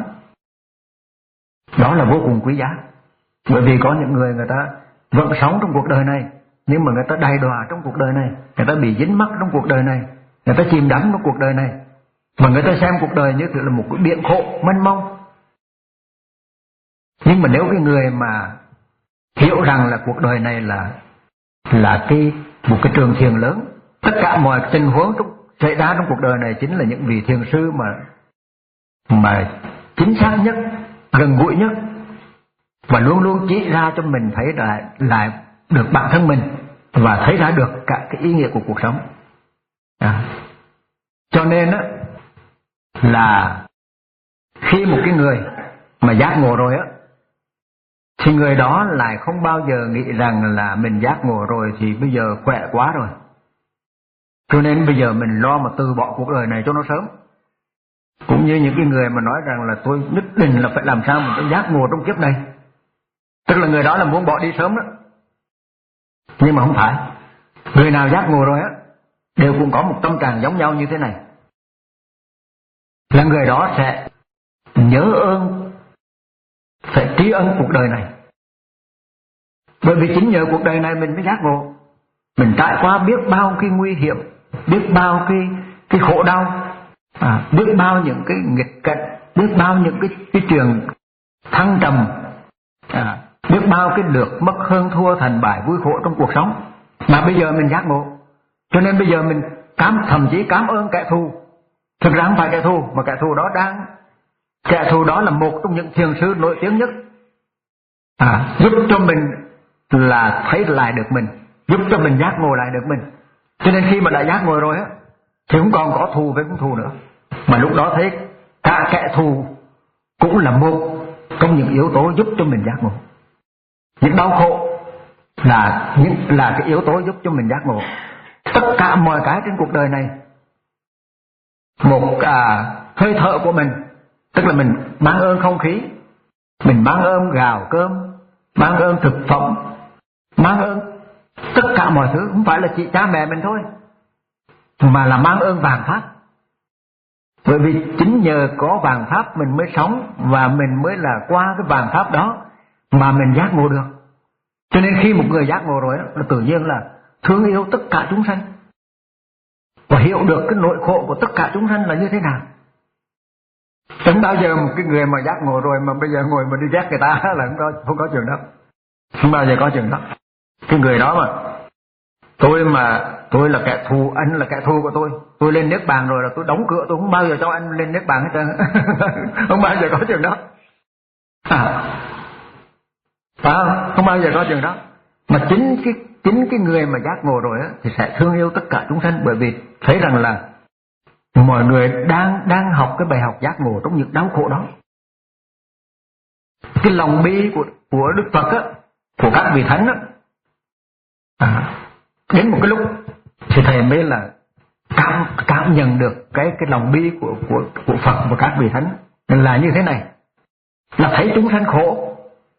Đó là vô cùng quý giá. Bởi vì có những người người ta vẫn sống trong cuộc đời này, nhưng mà người ta đầy đọa trong cuộc đời này, người ta bị dính mắc trong cuộc đời này, người ta chìm đắm trong cuộc đời này, mà người ta xem cuộc đời như là một cái biển khổ mênh mông. Nhưng mà nếu cái người mà hiểu rằng là cuộc đời này là là cái một cái trường thiền lớn, tất cả mọi tình huống trong, xảy ra trong cuộc đời này chính là những vị thiền sư mà mà chính xác nhất, gần gũi nhất, và luôn luôn chỉ ra cho mình thấy lại lại được bản thân mình và thấy ra được cả cái ý nghĩa của cuộc sống. À. Cho nên á là khi một cái người mà giác ngộ rồi á, thì người đó lại không bao giờ nghĩ rằng là mình giác ngộ rồi thì bây giờ khỏe quá rồi, cho nên bây giờ mình lo mà từ bỏ cuộc đời này cho nó sớm. Cũng như những cái người mà nói rằng là tôi nhất định là phải làm sao mà tôi giác ngộ trong kiếp này, tức là người đó là muốn bỏ đi sớm đó. Nhưng mà không phải, người nào giác ngộ rồi á đều cũng có một tâm trạng giống nhau như thế này, là người đó sẽ nhớ ơn, phải tri ân cuộc đời này. Bởi vì chính nhờ cuộc đời này mình mới giác ngộ. Mình trải qua biết bao cái nguy hiểm, biết bao cái cái khổ đau, à, biết bao những cái nghịch cảnh, biết bao những cái cái chuyện thăng trầm, à, biết bao cái được mất hơn thua thành bại vui khổ trong cuộc sống, mà bây giờ mình giác ngộ. Cho nên bây giờ mình cảm thậm chí cảm ơn kẻ thù. Thực ra không phải kẻ thù, mà kẻ thù đó đang kẻ thù đó là một trong những thiền sư nổi tiếng nhất, à, giúp cho mình là thấy lại được mình, giúp cho mình giác ngộ lại được mình. Cho nên khi mà đã giác ngộ rồi á thì không còn có thù với con thù nữa, mà lúc đó thấy cả kẻ thù cũng là một trong những yếu tố giúp cho mình giác ngộ. Những đau khổ là những là cái yếu tố giúp cho mình giác ngộ. Tất cả mọi cái trên cuộc đời này, một à, hơi thở của mình, tức là mình mang ơn không khí, mình mang ơn gạo cơm, mang ơn thực phẩm, mang ơn tất cả mọi thứ, không phải là chỉ cha mẹ mình thôi, mà là mang ơn vàng pháp. Bởi vì chính nhờ có vàng pháp mình mới sống, và mình mới là qua cái vàng pháp đó mà mình giác ngộ được. Cho nên khi một người giác ngộ rồi đó, là tự nhiên là thương yêu tất cả chúng sanh và hiểu được cái nỗi khổ của tất cả chúng sanh là như thế nào. Chẳng bao giờ một cái người mà giác ngộ rồi mà bây giờ ngồi mà đi ghét người ta là không có, không có chuyện đó. Không bao giờ có chuyện đó. Cái người đó mà tôi mà tôi là kẻ thù, anh là kẻ thù của tôi, tôi lên niết bàn rồi là tôi đóng cửa, tôi không bao giờ cho anh lên niết bàn hết trơn. Không bao giờ có chuyện đó. À, à, không bao giờ có chuyện đó. Mà chính cái chính cái người mà giác ngộ rồi á thì sẽ thương yêu tất cả chúng sanh, bởi vì thấy rằng là mọi người đang đang học cái bài học giác ngộ trong những đau khổ đó. Cái lòng bi của của Đức Phật á, của các vị thánh á, à, đến một cái lúc thì thầy mới là cảm cảm nhận được cái cái lòng bi của của của Phật và các vị thánh là như thế này, là thấy chúng sanh khổ,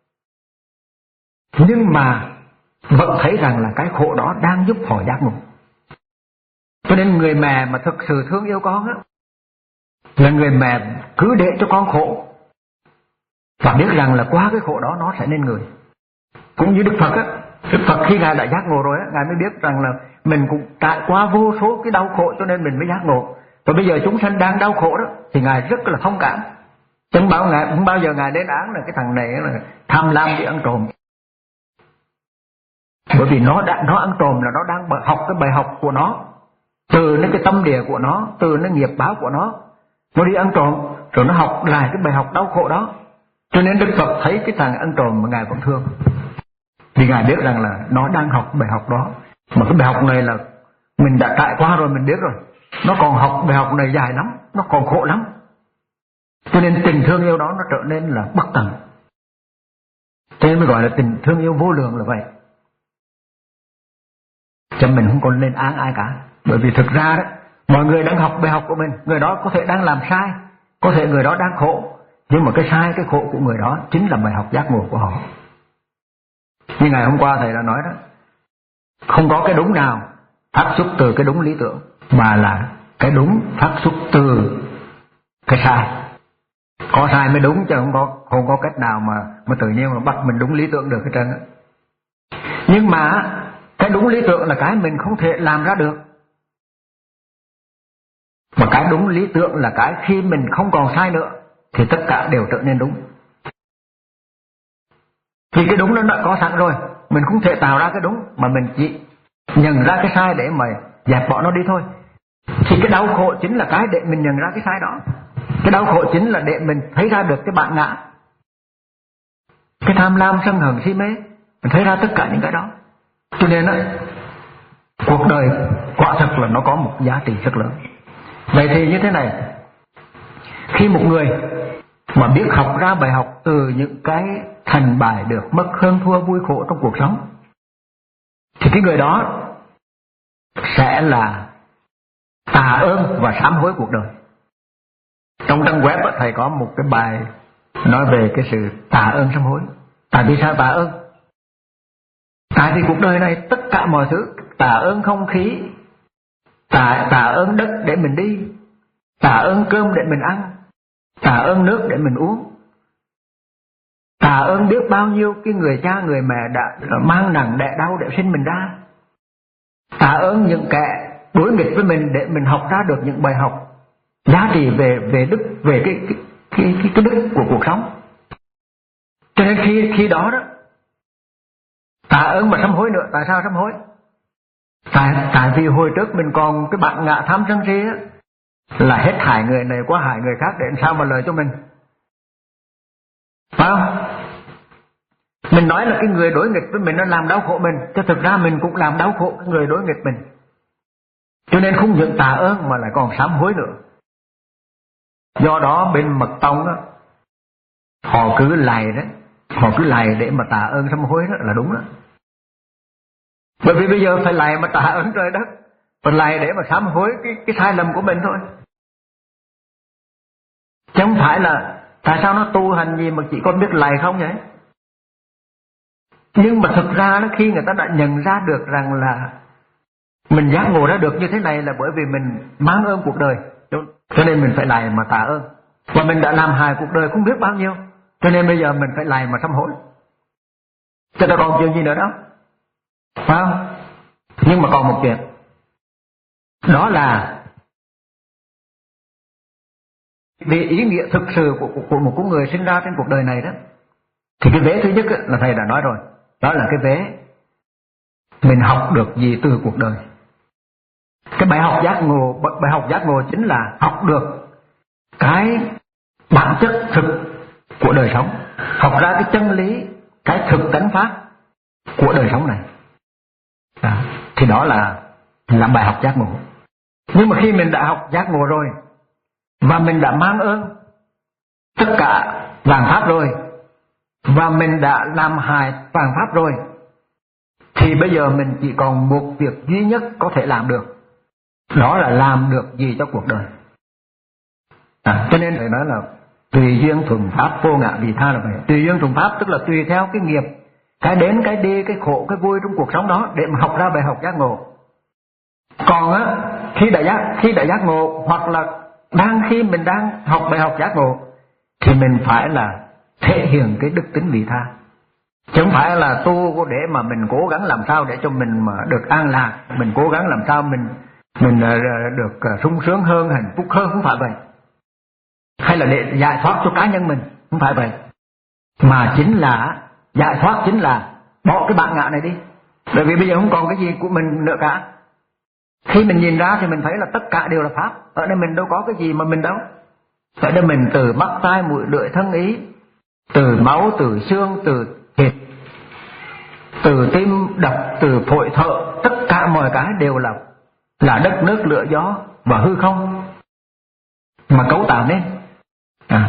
nhưng mà vẫn thấy rằng là cái khổ đó đang giúp họ giác ngộ. Cho nên người mẹ mà thực sự thương yêu con á, là người mẹ cứ để cho con khổ và biết rằng là qua cái khổ đó nó sẽ nên người. Cũng như Đức Phật á, Đức Phật khi Ngài đã giác ngộ rồi á, Ngài mới biết rằng là mình cũng trải qua vô số cái đau khổ cho nên mình mới giác ngộ. Và bây giờ chúng sanh đang đau khổ đó thì Ngài rất là thông cảm. Chẳng bao Ngài không bao giờ Ngài đến án là cái thằng này là tham lam đi ăn trộm. Bởi vì nó đã nó ăn trộm là nó đang học cái bài học của nó, từ những cái tâm địa của nó, từ những nghiệp báo của nó, nó đi ăn trộm rồi nó học lại cái bài học đau khổ đó. Cho nên Đức Phật thấy cái thằng ăn trộm mà Ngài vẫn thương, vì Ngài biết rằng là nó đang học bài học đó. Mà cái bài học này là mình đã trải qua rồi, mình biết rồi, nó còn học bài học này dài lắm, nó còn khổ lắm. Cho nên tình thương yêu đó nó trở nên là bất tận. Cho nên mới gọi là tình thương yêu vô lượng là vậy. Cho mình không còn lên án ai cả. Bởi vì thực ra đó, mọi người đang học bài học của mình, người đó có thể đang làm sai, có thể người đó đang khổ, nhưng mà cái sai, cái khổ của người đó chính là bài học giác ngộ của họ. Như ngày hôm qua thầy đã nói đó, không có cái đúng nào phát xuất từ cái đúng lý tưởng, mà là cái đúng phát xuất từ cái sai. Có sai mới đúng, chứ không có không có cách nào mà mà tự nhiên mà bắt mình đúng lý tưởng được hết trơn á. Nhưng mà cái đúng lý tưởng là cái mình không thể làm ra được, mà cái đúng lý tưởng là cái khi mình không còn sai nữa thì tất cả đều trở nên đúng. Vì cái đúng nó đã có sẵn rồi, mình không thể tạo ra cái đúng, mà mình chỉ nhận ra cái sai để mà dẹp bỏ nó đi thôi. Thì cái đau khổ chính là cái để mình nhận ra cái sai đó. Cái đau khổ chính là để mình thấy ra được cái bản ngã, cái tham lam sân hận si mê, mình thấy ra tất cả những cái đó. Cho nên á, cuộc đời quả thật là nó có một giá trị rất lớn. Vậy thì như thế này, khi một người mà biết học ra bài học từ những cái thành bại được mất, hơn thua, vui khổ trong cuộc sống, thì cái người đó sẽ là tạ ơn và sám hối cuộc đời. Trong trang web thầy có một cái bài nói về cái sự tạ ơn sám hối. Tại vì sao tạ ơn? Tại vì cuộc đời này tất cả mọi thứ, tạ ơn không khí, tạ, tạ ơn đất để mình đi, tạ ơn cơm để mình ăn, tạ ơn nước để mình uống, tạ ơn biết bao nhiêu cái người cha người mẹ đã mang nặng đẻ đau để sinh mình ra, tạ ơn những kẻ đối nghịch với mình để mình học ra được những bài học giá trị về về đức, về cái cái cái cái, cái đức của cuộc sống. Cho nên khi khi đó đó tạ ơn mà sám hối nữa. Tại sao sám hối? Tại tại vì hồi trước mình còn cái bản ngã tham sân si á, là hết hại người này qua hại người khác để làm sao mà lợi cho mình, phải không? Mình nói là cái người đối nghịch với mình nó làm đau khổ mình, chứ thực ra mình cũng làm đau khổ cái người đối nghịch mình. Cho nên không những tạ ơn mà lại còn sám hối nữa. Do đó bên Mật Tông á, họ cứ lạy đấy, họ cứ lạy để mà tạ ơn sám hối đó là đúng đó. Bởi vì bây giờ phải lạy mà tạ ơn trời đất, phải lạy để mà sám hối cái cái sai lầm của mình thôi. Chứ không phải là tại sao nó tu hành gì mà chỉ còn biết lạy không vậy? Nhưng mà thực ra đó, khi người ta đã nhận ra được rằng là mình giác ngộ ra được như thế này là bởi vì mình mang ơn cuộc đời, cho nên mình phải lạy mà tạ ơn. Và mình đã làm hại cuộc đời không biết bao nhiêu, cho nên bây giờ mình phải lạy mà sám hối. Chứ ta còn chuyện gì nữa đâu, phải không? Nhưng mà còn một chuyện, đó là vì ý nghĩa thực sự của, của, của một con người sinh ra trên cuộc đời này đó, thì cái vế thứ nhất là thầy đã nói rồi, đó là cái vế mình học được gì từ cuộc đời. Cái bài học giác ngộ, bài học giác ngộ chính là học được cái bản chất thực của đời sống, học ra cái chân lý, cái thực tánh pháp của đời sống này. À, thì đó là là bài học giác ngộ. Nhưng mà khi mình đã học giác ngộ rồi và mình đã mang ơn tất cả vạn pháp rồi, và mình đã làm hại vạn pháp rồi, thì bây giờ mình chỉ còn một việc duy nhất có thể làm được, đó là làm được gì cho cuộc đời. À, cho nên phải nói là tùy duyên thuận pháp, vô ngã vị tha là vậy. Tùy duyên thuận pháp tức là tùy theo cái nghiệp, cái đến, cái đi, cái khổ, cái vui trong cuộc sống đó để mà học ra bài học giác ngộ. Còn á, khi đã giác, khi đã giác ngộ, hoặc là đang khi mình đang học bài học giác ngộ, thì mình phải là thể hiện cái đức tính vị tha. Chứ không phải là tu để mà mình cố gắng làm sao để cho mình mà được an lạc, mình cố gắng làm sao mình mình được sung sướng hơn, hạnh phúc hơn, không phải vậy. Hay là để giải thoát cho cá nhân mình, không phải vậy. Mà chính là giải thoát chính là bỏ cái bản ngã này đi. Bởi vì bây giờ không còn cái gì của mình nữa cả. Khi mình nhìn ra thì mình thấy là tất cả đều là pháp. Ở đây mình đâu có cái gì mà mình đâu. Ở đây mình từ mắt tai mũi lưỡi thân ý, từ máu, từ xương, từ thịt, từ tim đập, từ phổi thở, tất cả mọi cái đều là là đất nước lửa gió và hư không mà cấu tạo nên. À.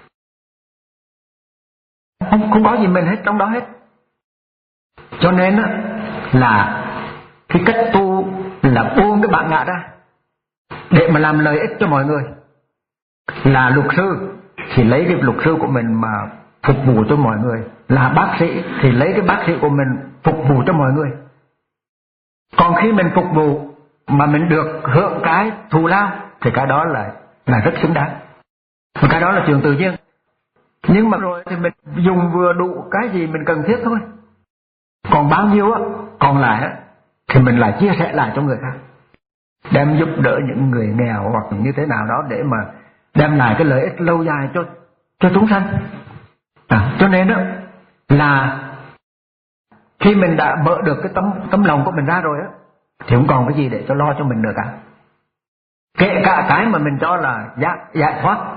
Không, không có gì mình hết trong đó hết. Cho nên á, là cái cách tu là buông cái bản ngã ra để mà làm lợi ích cho mọi người. Là luật sư thì lấy cái luật sư của mình mà phục vụ cho mọi người, là bác sĩ thì lấy cái bác sĩ của mình phục vụ cho mọi người. Còn khi mình phục vụ mà mình được hưởng cái thù lao thì cái đó là là rất xứng đáng. Và cái đó là chuyện tự nhiên. Nhưng mà rồi thì mình dùng vừa đủ cái gì mình cần thiết thôi. Còn bao nhiêu á, còn lại á, thì mình lại chia sẻ lại cho người khác, đem giúp đỡ những người nghèo hoặc như thế nào đó để mà đem lại cái lợi ích lâu dài cho cho chúng sanh. À, cho nên đó là khi mình đã mở được cái tấm tấm lòng của mình ra rồi á, thì không còn cái gì để cho lo cho mình nữa cả. Kể cả cái mà mình cho là giải, giải thoát,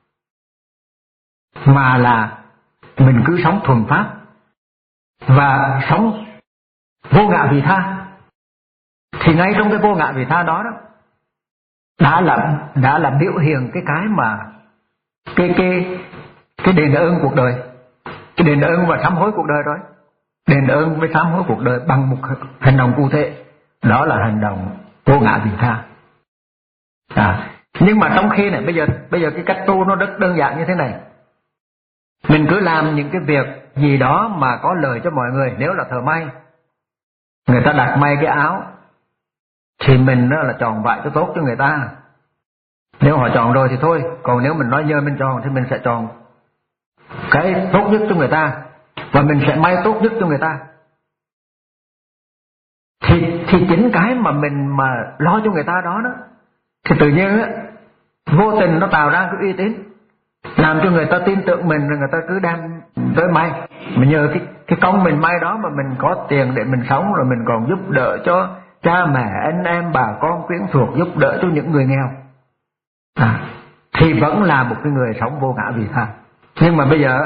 mà là mình cứ sống thuần pháp và sống vô ngã vị tha, thì ngay trong cái vô ngã vị tha đó đó đã là đã là biểu hiện cái cái mà cái cái cái đền ơn cuộc đời, cái đền ơn và sám hối cuộc đời rồi. Đền ơn với sám hối cuộc đời bằng một hành động cụ thể, đó là hành động vô ngã vị tha. À, nhưng mà trong khi này bây giờ bây giờ cái cách tu nó rất đơn giản như thế này. Mình cứ làm những cái việc gì đó mà có lợi cho mọi người. Nếu là thợ may, người ta đặt may cái áo thì mình đó là chọn vải cho tốt cho người ta. Nếu họ chọn rồi thì thôi, còn nếu mình nói nhờ mình chọn thì mình sẽ chọn cái tốt nhất cho người ta, và mình sẽ may tốt nhất cho người ta. Thì, thì chính cái mà mình mà lo cho người ta đó đó, thì tự nhiên á, vô tình nó tạo ra cái uy tín, làm cho người ta tin tưởng mình, rồi người ta cứ đem tới may. Mà nhờ cái, cái công mình may đó mà mình có tiền để mình sống, rồi mình còn giúp đỡ cho cha mẹ, anh em, bà con, quyến thuộc, giúp đỡ cho những người nghèo. À, thì vẫn là một cái người sống vô ngã vị tha. Nhưng mà bây giờ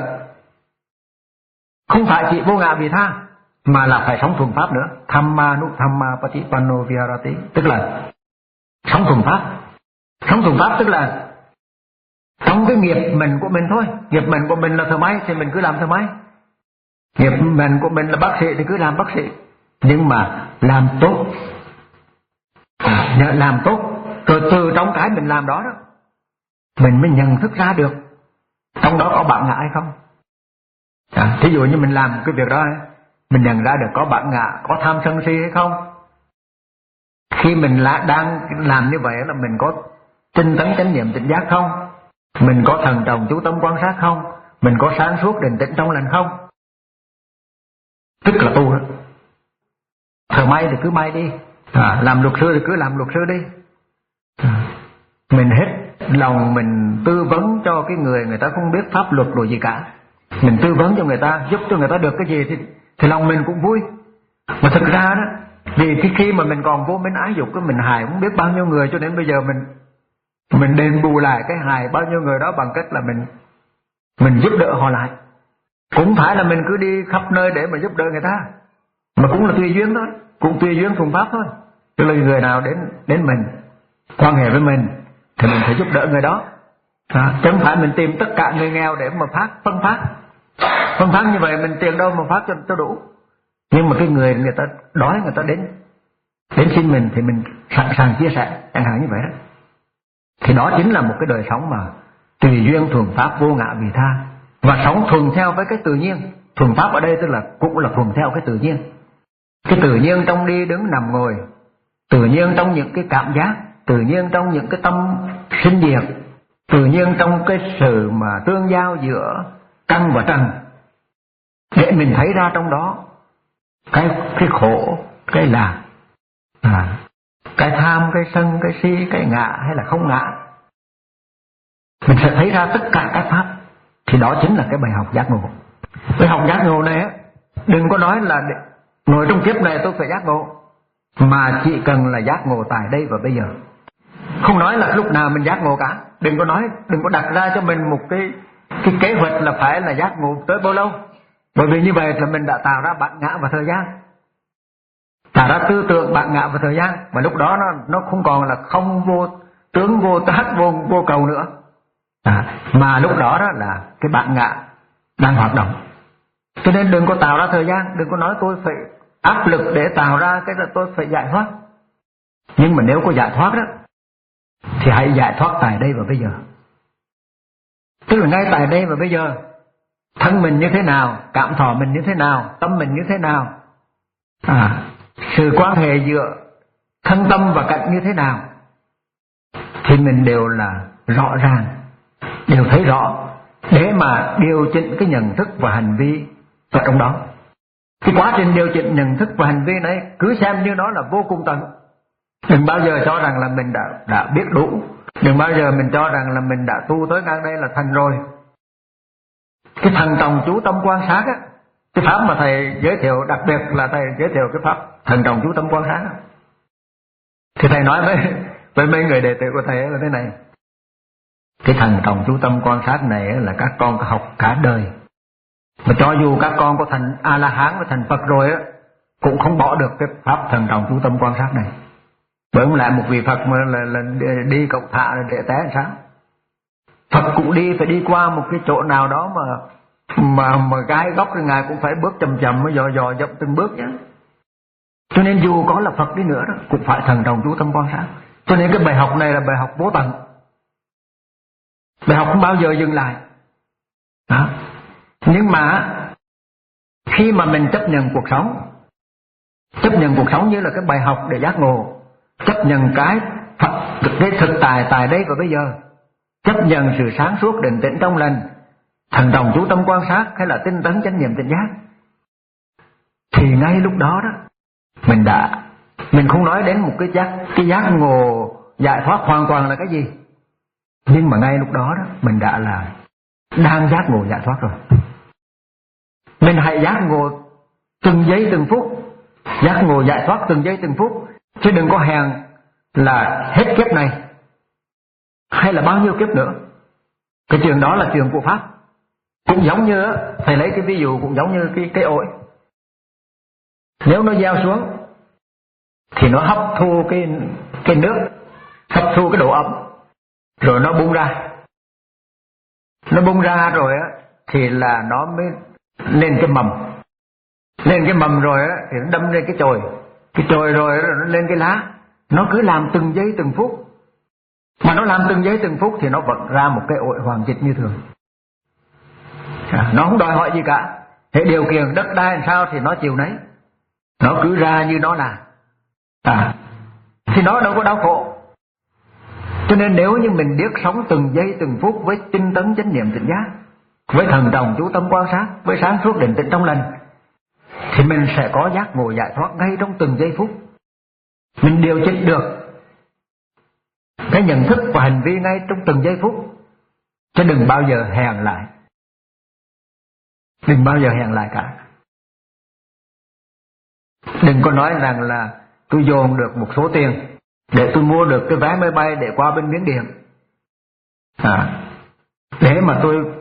không phải chỉ vô ngã vị tha, mà là phải sống thuần pháp nữa. Thamma nu thamma patipanno viharati, tức là sống thuần pháp. Sống thuần pháp tức là trong cái nghiệp mình của mình thôi. Nghiệp mình của mình là thợ may thì mình cứ làm thợ may, nghiệp mình của mình là bác sĩ thì cứ làm bác sĩ. Nhưng mà làm tốt, à, làm tốt, rồi từ trong cái mình làm đó đó, mình mới nhận thức ra được trong đó có bản ngã hay không. À, thí dụ như mình làm cái việc đó, mình nhận ra được có bản ngã, có tham sân si hay không. Khi mình là, đang làm như vậy là mình có tinh tấn chánh niệm tỉnh giác không, mình có thần trọng chú tâm quan sát không, mình có sáng suốt định tĩnh trong lành không. Tức là tu đó. Thợ may thì cứ may đi, à, làm luật sư thì cứ làm luật sư đi. À, mình hết lòng mình tư vấn cho cái người người ta không biết pháp luật rồi gì cả. Mình tư vấn cho người ta, giúp cho người ta được cái gì thì, thì lòng mình cũng vui. Mà thực ra đó, vì cái khi mà mình còn vô minh ái dục, cái mình hại không biết bao nhiêu người, cho nên bây giờ mình mình đền bù lại cái hại bao nhiêu người đó bằng cách là mình mình giúp đỡ họ lại. Cũng phải là mình cứ đi khắp nơi để mà giúp đỡ người ta, mà cũng là tùy duyên thôi, cũng tùy duyên thuần pháp thôi. Tức là người nào đến đến mình, quan hệ với mình thì mình phải giúp đỡ người đó. À, chứ không phải mình tìm tất cả người nghèo để mà phát phân phát. Phân phát như vậy mình tiền đâu mà phát cho, cho đủ. Nhưng mà cái người người ta đói, người ta đến đến xin mình thì mình sẵn sàng chia sẻ, chẳng hạn như vậy đó. Thì đó chính là một cái đời sống mà tùy duyên thuần pháp vô ngã vị tha, và sống thuần theo với cái tự nhiên. Thuần pháp ở đây tức là cũng là thuần theo cái tự nhiên. Cái tự nhiên trong đi đứng nằm ngồi, tự nhiên trong những cái cảm giác, tự nhiên trong những cái tâm sinh diệt, tự nhiên trong cái sự mà tương giao giữa căn và trần, để mình thấy ra trong đó cái cái khổ, cái lạc, à, cái tham, cái sân, cái si, cái ngã hay là không ngã. Mình sẽ thấy ra tất cả các pháp. Thì đó chính là cái bài học giác ngộ. Cái học giác ngộ này á, đừng có nói là ngồi trong kiếp này tôi phải giác ngộ, mà chỉ cần là giác ngộ tại đây và bây giờ. Không nói là lúc nào mình giác ngộ cả. Đừng có nói, đừng có đặt ra cho mình một cái cái kế hoạch là phải là giác ngộ tới bao lâu. Bởi vì như vậy là mình đã tạo ra bản ngã và thời gian, tạo ra tư tưởng bản ngã và thời gian, và lúc đó nó nó không còn là không vô tướng, vô tác, vô vô cầu nữa. À, mà lúc đó đó là cái bản ngã đang hoạt động. Cho nên đừng có tạo ra thời gian, đừng có nói tôi phải áp lực để tạo ra cái là tôi phải giải thoát. Nhưng mà nếu có giải thoát đó thì hãy giải thoát tại đây và bây giờ. Tức là ngay tại đây và bây giờ, thân mình như thế nào, cảm thọ mình như thế nào, tâm mình như thế nào, à, sự quan hệ giữa thân tâm và cảnh như thế nào, thì mình đều là rõ ràng, đều thấy rõ, để mà điều chỉnh cái nhận thức và hành vi ở trong đó. Cái quá trình điều chỉnh nhận thức và hành vi này cứ xem như nó là vô cùng tận. Đừng bao giờ cho rằng là mình đã, đã biết đủ. Đừng bao giờ mình cho rằng là mình đã tu tới ngang đây là thành rồi. Cái thần trọng chú tâm quan sát á, cái pháp mà thầy giới thiệu, đặc biệt là thầy giới thiệu cái pháp thần trọng chú tâm quan sát á, thì thầy nói với, với mấy người đệ tử của thầy là thế này: cái thần trọng chú tâm quan sát này là các con có học cả đời, mà cho dù các con có thành A-la-hán và thành Phật rồi á, cũng không bỏ được cái pháp thần trọng chú tâm quan sát này. Bởi không lại một vị Phật mà là, là đi cậu thả để té làm sao? Phật cũng đi phải đi qua một cái chỗ nào đó mà mà mà gai góc thì ngài cũng phải bước chậm chậm mới dò dò dậm từng bước nhé. Cho nên dù có là Phật đi nữa đó cũng phải thận trọng chú tâm quan sát. Cho nên cái bài học này là bài học vô tận, bài học không bao giờ dừng lại đó. Nhưng mà khi mà mình chấp nhận cuộc sống, chấp nhận cuộc sống như là cái bài học để giác ngộ, chấp nhận cái Phật, cái thực tại tại đây và bây giờ, chấp nhận sự sáng suốt định tĩnh trong lành, thận trọng chú tâm quan sát hay là tinh tấn chánh niệm tỉnh giác, thì ngay lúc đó đó mình đã, mình không nói đến một cái giác cái giác ngộ giải thoát hoàn toàn là cái gì, nhưng mà ngay lúc đó đó mình đã là đang giác ngộ giải thoát rồi. Mình hãy giác ngộ từng giây từng phút, giác ngộ giải thoát từng giây từng phút, chứ đừng có hèn là hết kiếp này hay là bao nhiêu kiếp nữa. Cái chuyện đó là chuyện của Pháp. Cũng giống như, thầy lấy cái ví dụ cũng giống như cái cây ổi. Nếu nó gieo xuống thì nó hấp thu cái, cái nước, hấp thu cái độ ẩm, rồi nó bung ra. Nó bung ra rồi á thì là nó mới lên cái mầm. Lên cái mầm rồi á thì nó đâm lên cái chồi. Cái chồi rồi nó lên cái lá. Nó cứ làm từng giây từng phút. Mà nó làm từng giây từng phút thì nó vẫn ra một cái ổi hoàng dịch như thường. À, nó không đòi hỏi gì cả. Thế điều kiện đất đai làm sao thì nó chịu nấy. Nó cứ ra như nó là. À, thì nó đâu có đau khổ. Cho nên nếu như mình biết sống từng giây từng phút với tinh tấn chánh niệm tỉnh giác, với thần trọng chú tâm quan sát, với sáng suốt định tĩnh trong lành, thì mình sẽ có giác ngộ giải thoát ngay trong từng giây phút. Mình điều chỉnh được cái nhận thức và hành vi ngay trong từng giây phút, chứ đừng bao giờ hèn lại, đừng bao giờ hèn lại cả. Đừng có nói rằng là tôi dồn được một số tiền để tôi mua được cái vé máy bay để qua bên Miến Điện, à, để mà tôi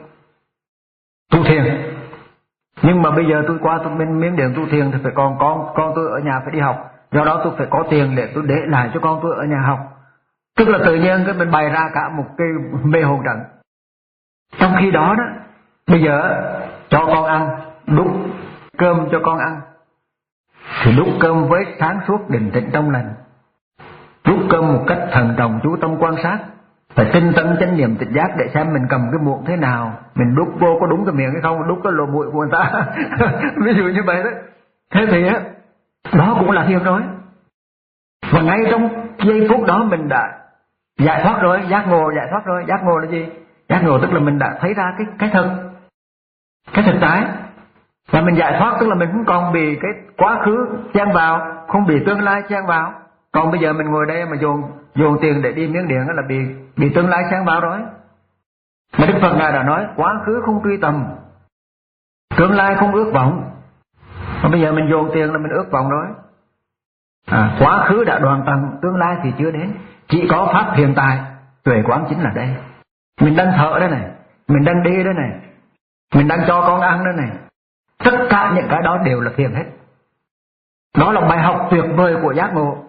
tu thiền. Nhưng mà bây giờ tôi qua tôi bên Miến Điện tu thiền thì phải còn con con tôi ở nhà phải đi học, do đó tôi phải có tiền để tôi để lại cho con tôi ở nhà học. Tức là tự nhiên cái mình bày ra cả một cái mê hồn trận. Trong khi đó đó, bây giờ cho con ăn, đút cơm cho con ăn, thì đút cơm với sáng suốt định tĩnh trong lành, đút cơm một cách thần trọng chú tâm quan sát, phải tinh tấn chánh niệm tỉnh giác để xem mình cầm cái muỗng thế nào, mình đút vô có đúng cái miệng hay không, đút cái lỗ mũi của người ta ví dụ như vậy đó. Thế thì á, đó cũng là thiền rồi. Và ngay trong giây phút đó mình đã giải thoát rồi, giác ngộ giải thoát rồi. Giác ngộ là gì? Giác ngộ tức là mình đã thấy ra cái cái thực, cái thực tại. Và mình giải thoát tức là mình không còn bị cái quá khứ chen vào, không bị tương lai chen vào. Còn bây giờ mình ngồi đây mà dồn dồn tiền để đi Miến Điện là bị bị tương lai chen vào rồi. Mà Đức Phật ngài đã nói quá khứ không truy tầm, tương lai không ước vọng. Còn bây giờ mình dồn tiền là mình ước vọng rồi. À, quá khứ đã đoạn tận, tương lai thì chưa đến. Chỉ có pháp hiện tại, tuệ quán chính là đây. Mình đang thở đây này, mình đang đi đây này, mình đang cho con ăn đây này. Tất cả những cái đó đều là thiền hết. Đó là bài học tuyệt vời của giác ngộ.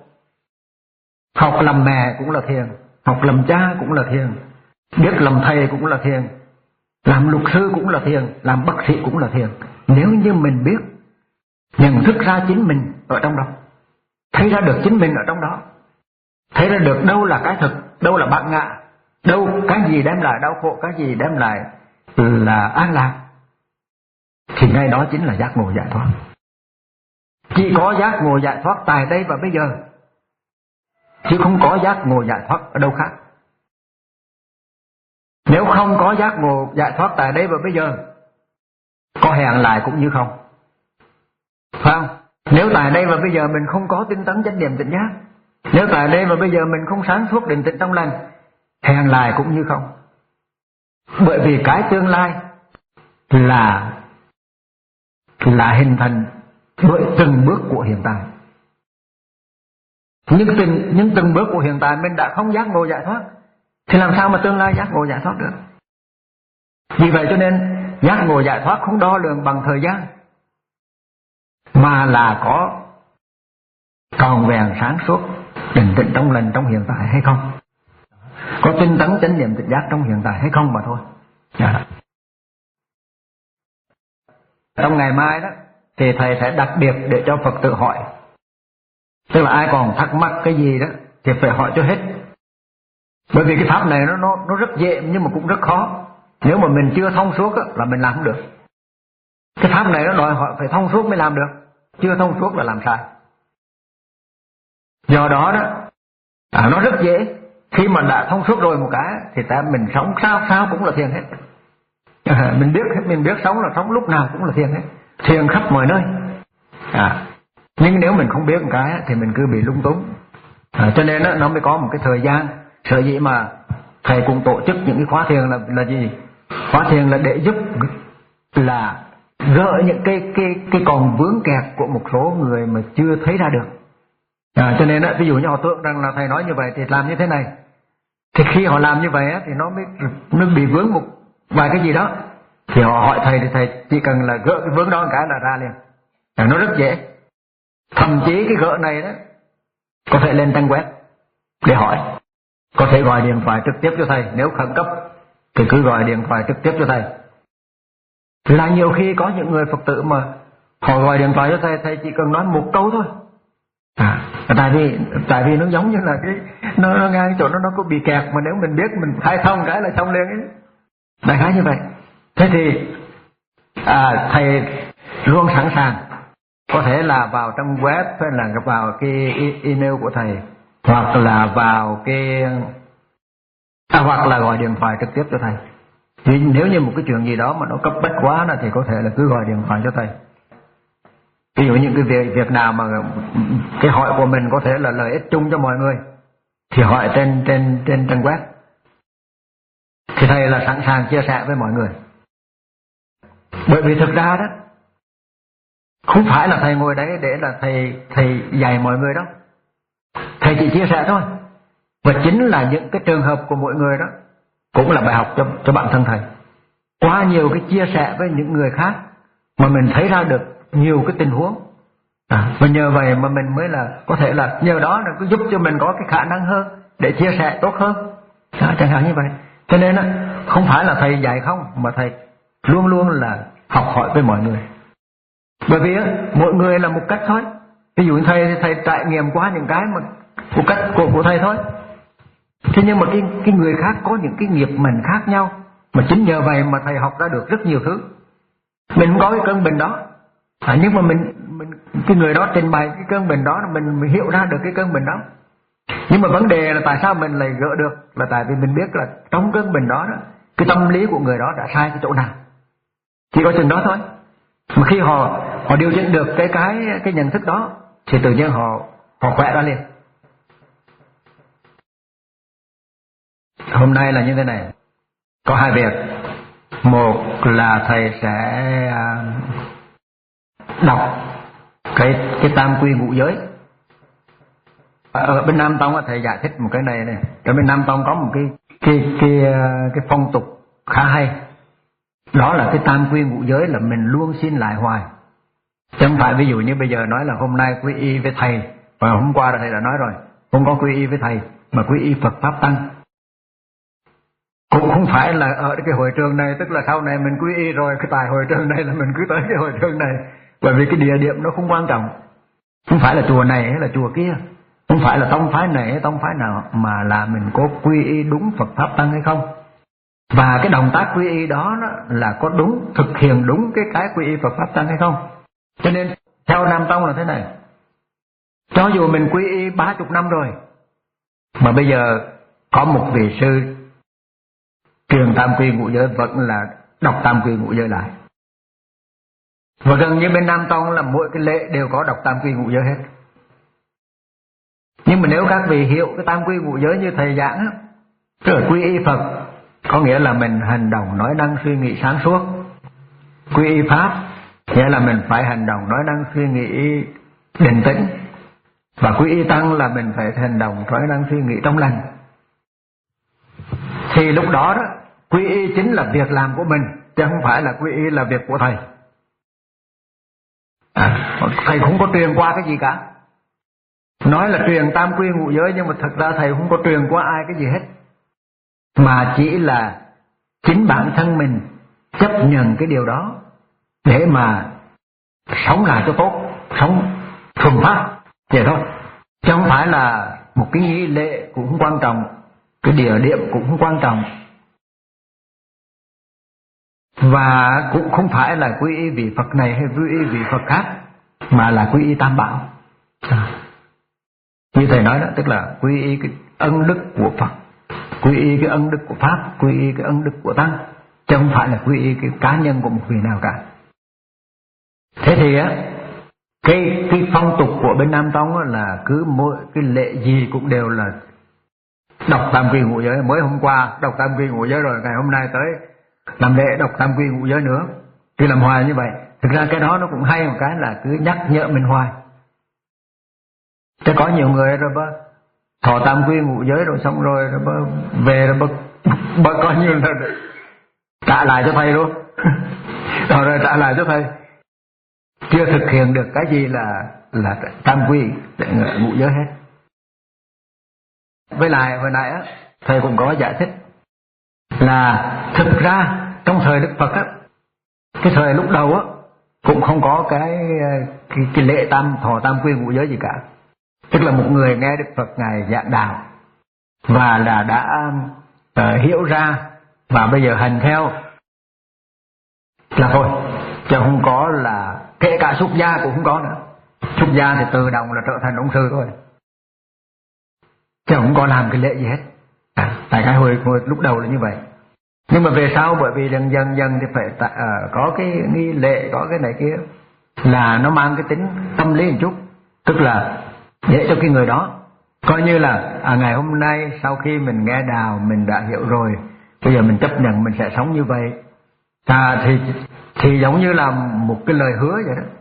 Học làm mẹ cũng là thiền, học làm cha cũng là thiền, biết làm thầy cũng là thiền, làm luật sư cũng là thiền, làm bác sĩ cũng là thiền. Nếu như mình biết nhận thức ra chính mình ở trong đó, thấy ra được chính mình ở trong đó, thấy ra được đâu là cái thực, đâu là bản ngã, đâu cái gì đem lại đau khổ, cái gì đem lại là an lạc, thì ngay đó chính là giác ngộ giải thoát. Chỉ có giác ngộ giải thoát tại đây và bây giờ, chứ không có giác ngộ giải thoát ở đâu khác. Nếu không có giác ngộ giải thoát tại đây và bây giờ, có hẹn lại cũng như không, phải không? Nếu tại đây và bây giờ mình không có tinh tấn chánh niệm tỉnh giác, nếu tại đây và bây giờ mình không sáng suốt định tĩnh trong lành, hẹn lại cũng như không. Bởi vì cái tương lai là là hình thành bởi từng bước của hiện tại. Nhưng từng, nhưng từng bước của hiện tại mình đã không giác ngộ giải thoát, thì làm sao mà tương lai giác ngộ giải thoát được? Vì vậy cho nên giác ngộ giải thoát không đo lường bằng thời gian, mà là có tròn vẹn sáng suốt định tĩnh trong lành trong hiện tại hay không. có tinh tấn chánh niệm tỉnh giác trong hiện tại hay không mà thôi. À. Trong ngày mai đó thì thầy sẽ đặc biệt để cho Phật tử hỏi, tức là ai còn thắc mắc cái gì đó thì phải hỏi cho hết. Bởi vì cái pháp này nó nó nó rất dễ nhưng mà cũng rất khó. Nếu mà mình chưa thông suốt đó, là mình làm không được. Cái pháp này nó đòi hỏi phải thông suốt mới làm được, chưa thông suốt là làm sai. Do đó đó à, nó rất dễ. Khi mà đã thông suốt rồi một cái thì ta mình sống sao sao cũng là thiền hết. À, mình biết mình biết sống là sống lúc nào cũng là thiền hết, thiền khắp mọi nơi. À, nhưng nếu mình không biết một cái thì mình cứ bị lung túng. À, cho nên đó, nó mới có một cái thời gian. Sở dĩ mà thầy cũng tổ chức những cái khóa thiền là là gì? Khóa thiền là để giúp là gỡ những cái cái cái còn vướng kẹt của một số người mà chưa thấy ra được. À, cho nên đó, ví dụ như họ tưởng rằng là thầy nói như vậy thì làm như thế này, thì khi họ làm như vậy á, thì nó mới nó bị vướng một vài cái gì đó, thì họ hỏi thầy thì thầy chỉ cần là gỡ cái vướng đó một cái là ra liền. À, nó rất dễ. Thậm chí cái gỡ này đó có thể lên trang web để hỏi, có thể gọi điện thoại trực tiếp cho thầy. Nếu khẩn cấp thì cứ gọi điện thoại trực tiếp cho thầy. Là nhiều khi có những người Phật tử mà họ gọi điện thoại cho thầy, thầy chỉ cần nói một câu thôi. À, tại vì tại vì nó giống như là cái nó, nó ngang chỗ nó nó có bị kẹt, mà nếu mình biết mình khai thông cái là xong liền ấy. Đại khái như vậy. Thế thì à, thầy luôn sẵn sàng, có thể là vào trong web hay là vào cái email của thầy, hoặc là vào cái à, hoặc là gọi điện thoại trực tiếp cho thầy. Thì nếu như một cái chuyện gì đó mà nó cấp bách quá là thì có thể là cứ gọi điện thoại cho thầy. Ví dụ những cái việc, việc nào mà cái hỏi của mình có thể là lợi ích chung cho mọi người thì hỏi trên trên trên trang web, thì thầy là sẵn sàng chia sẻ với mọi người. Bởi vì thực ra đó không phải là thầy ngồi đấy để là thầy thầy dạy mọi người đâu, thầy chỉ chia sẻ thôi. Và chính là những cái trường hợp của mỗi người đó cũng là bài học cho cho bản thân thầy. Qua nhiều cái chia sẻ với những người khác mà mình thấy ra được nhiều cái tình huống. À, và nhờ vậy mà mình mới là có thể là nhờ đó là cứ giúp cho mình có cái khả năng hơn để chia sẻ tốt hơn. À, chẳng hạn như vậy. Cho nên đó, không phải là thầy dạy không, mà thầy luôn luôn là học hỏi với mọi người. Bởi vì đó, mỗi người là một cách thôi. Ví dụ thầy thì thầy trải nghiệm qua những cái mà của cách của, của thầy thôi. Thế nhưng mà cái, cái người khác có những cái nghiệp mình khác nhau, mà chính nhờ vậy mà thầy học ra được rất nhiều thứ. Mình không có cái cơn bệnh đó, à, nhưng mà mình, mình cái người đó trình bày cái cơn bệnh đó, mình, mình hiểu ra được cái cơn bệnh đó. Nhưng mà vấn đề là tại sao mình lại gỡ được, là tại vì mình biết là trong cơn bệnh đó, đó cái tâm lý của người đó đã sai cái chỗ nào, chỉ có chừng đó thôi. Mà khi họ họ điều chỉnh được cái cái cái nhận thức đó thì tự nhiên họ họ khỏe ra liền. Hôm nay là như thế này, có hai việc. Một là thầy sẽ đọc cái cái tam quy ngũ giới. Ở bên Nam Tông thầy giải thích một cái này này. Ở bên Nam Tông có một cái cái cái cái phong tục khá hay. Đó là cái tam quy ngũ giới là mình luôn xin lại hoài. Chứ không phải ví dụ như bây giờ nói là hôm nay quy y với thầy, và hôm qua là thầy đã nói rồi, không có quy y với thầy mà quy y Phật Pháp Tăng. Cũng không phải là ở cái hội trường này, tức là sau này mình quy y rồi, cái tại hội trường này là mình cứ tới cái hội trường này. Bởi vì cái địa điểm nó không quan trọng. Không phải là chùa này hay là chùa kia, không phải là tông phái này hay tông phái nào, mà là mình có quy y đúng Phật Pháp Tăng hay không. Và cái động tác quy y đó, đó là có đúng, thực hiện đúng cái cái quy y Phật Pháp Tăng hay không. Cho nên theo Nam Tông là thế này, cho dù mình quy y ba chục năm rồi, mà bây giờ có một vị sư truyền tam quy ngũ giới vẫn là đọc tam quy ngũ giới lại. Và gần như bên Nam Tông là mỗi cái lễ đều có đọc tam quy ngũ giới hết. Nhưng mà nếu các vị hiểu cái tam quy ngũ giới như thầy giảng á, tức là quy y Phật có nghĩa là mình hành động nói năng suy nghĩ sáng suốt. Quy y Pháp nghĩa là mình phải hành động nói năng suy nghĩ định tĩnh. Và quy y Tăng là mình phải hành động nói năng suy nghĩ trong lành. Thì lúc đó đó, quy y chính là việc làm của mình, chứ không phải là quy y là việc của thầy. À, thầy không có truyền qua cái gì cả. Nói là truyền tam quy ngũ giới, nhưng mà thật ra thầy không có truyền qua ai cái gì hết. mà chỉ là chính bản thân mình chấp nhận cái điều đó để mà sống lại cho tốt, sống thuần pháp vậy thôi. Chứ không phải là một cái nghi lễ cũng không quan trọng, cái địa điểm cũng không quan trọng, và cũng không phải là quy y vị Phật này hay quy y vị Phật khác, mà là quy y Tam Bảo. Như thầy nói đó, tức là quy y cái ân đức của Phật, quy y cái ân đức của Pháp, quy y cái ân đức của Tăng, chứ không phải là quy y cái cá nhân của một vị nào cả. Thế thì á, cái cái phong tục của bên Nam Tông á, là cứ mỗi cái lễ gì cũng đều là đọc tam quy ngũ giới. Mới hôm qua đọc tam quy ngũ giới rồi, ngày hôm nay tới làm lễ đọc tam quy ngũ giới nữa, cứ làm hoài như vậy. Thực ra cái đó nó cũng hay một cái là cứ nhắc nhở mình hoài. Chứ có nhiều người rồi bơ thọ tam quy ngũ giới rồi xong rồi, rồi bơ về rồi bơ, bơ coi như là trả lại cho thầy luôn rồi, rồi trả lại cho thầy, chưa thực hiện được cái gì là là tam quy ngũ giới hết. Với lại với lại á, thầy cũng có giải thích là thực ra trong thời Đức Phật á, cái thời lúc đầu á cũng không có cái cái, cái lễ tam thọ tam quy ngũ giới gì cả. Tức là một người nghe Đức Phật ngài giảng đạo và là đã uh, hiểu ra và bây giờ hành theo là thôi, chứ không có là kể cả xuất gia cũng không có nữa. Xuất gia thì tự động là trở thành ông sư thôi, chứ không có làm cái lễ gì hết. À, tại cái hồi, hồi lúc đầu là như vậy. Nhưng mà về sau bởi vì dần dần dần thì phải ta, uh, có cái nghi lễ, có cái này kia là nó mang cái tính tâm lý một chút, tức là để cho cái người đó coi như là à, ngày hôm nay sau khi mình nghe đạo mình đã hiểu rồi, bây giờ mình chấp nhận mình sẽ sống như vậy. À, thì thì giống như là một cái lời hứa vậy đó.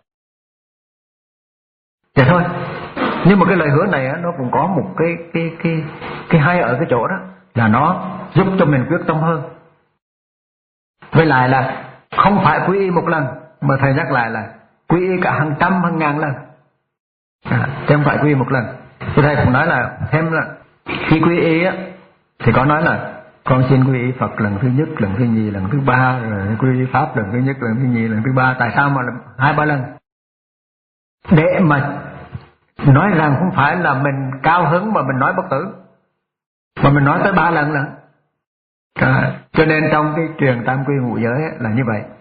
Vậy thôi. Nhưng mà cái lời hứa này á, nó cũng có một cái cái cái cái hay ở cái chỗ đó là nó giúp cho mình quyết tâm hơn. Với lại là không phải quy y một lần, mà thầy nhắc lại là quy y cả hàng trăm hàng ngàn lần. À, chứ không phải quy y một lần. Thì thầy cũng nói là thêm là khi quy y á thì có nói là con xin quy y Phật lần thứ nhất, lần thứ nhì, lần thứ ba, rồi quy y Pháp lần thứ nhất, lần thứ nhì, lần thứ ba. Tại sao mà hai ba lần? Để mà nói rằng không phải là mình cao hứng mà mình nói bất tử, mà mình nói tới ba lần lần. À, cho nên trong cái truyền tam quy ngũ giới là như vậy.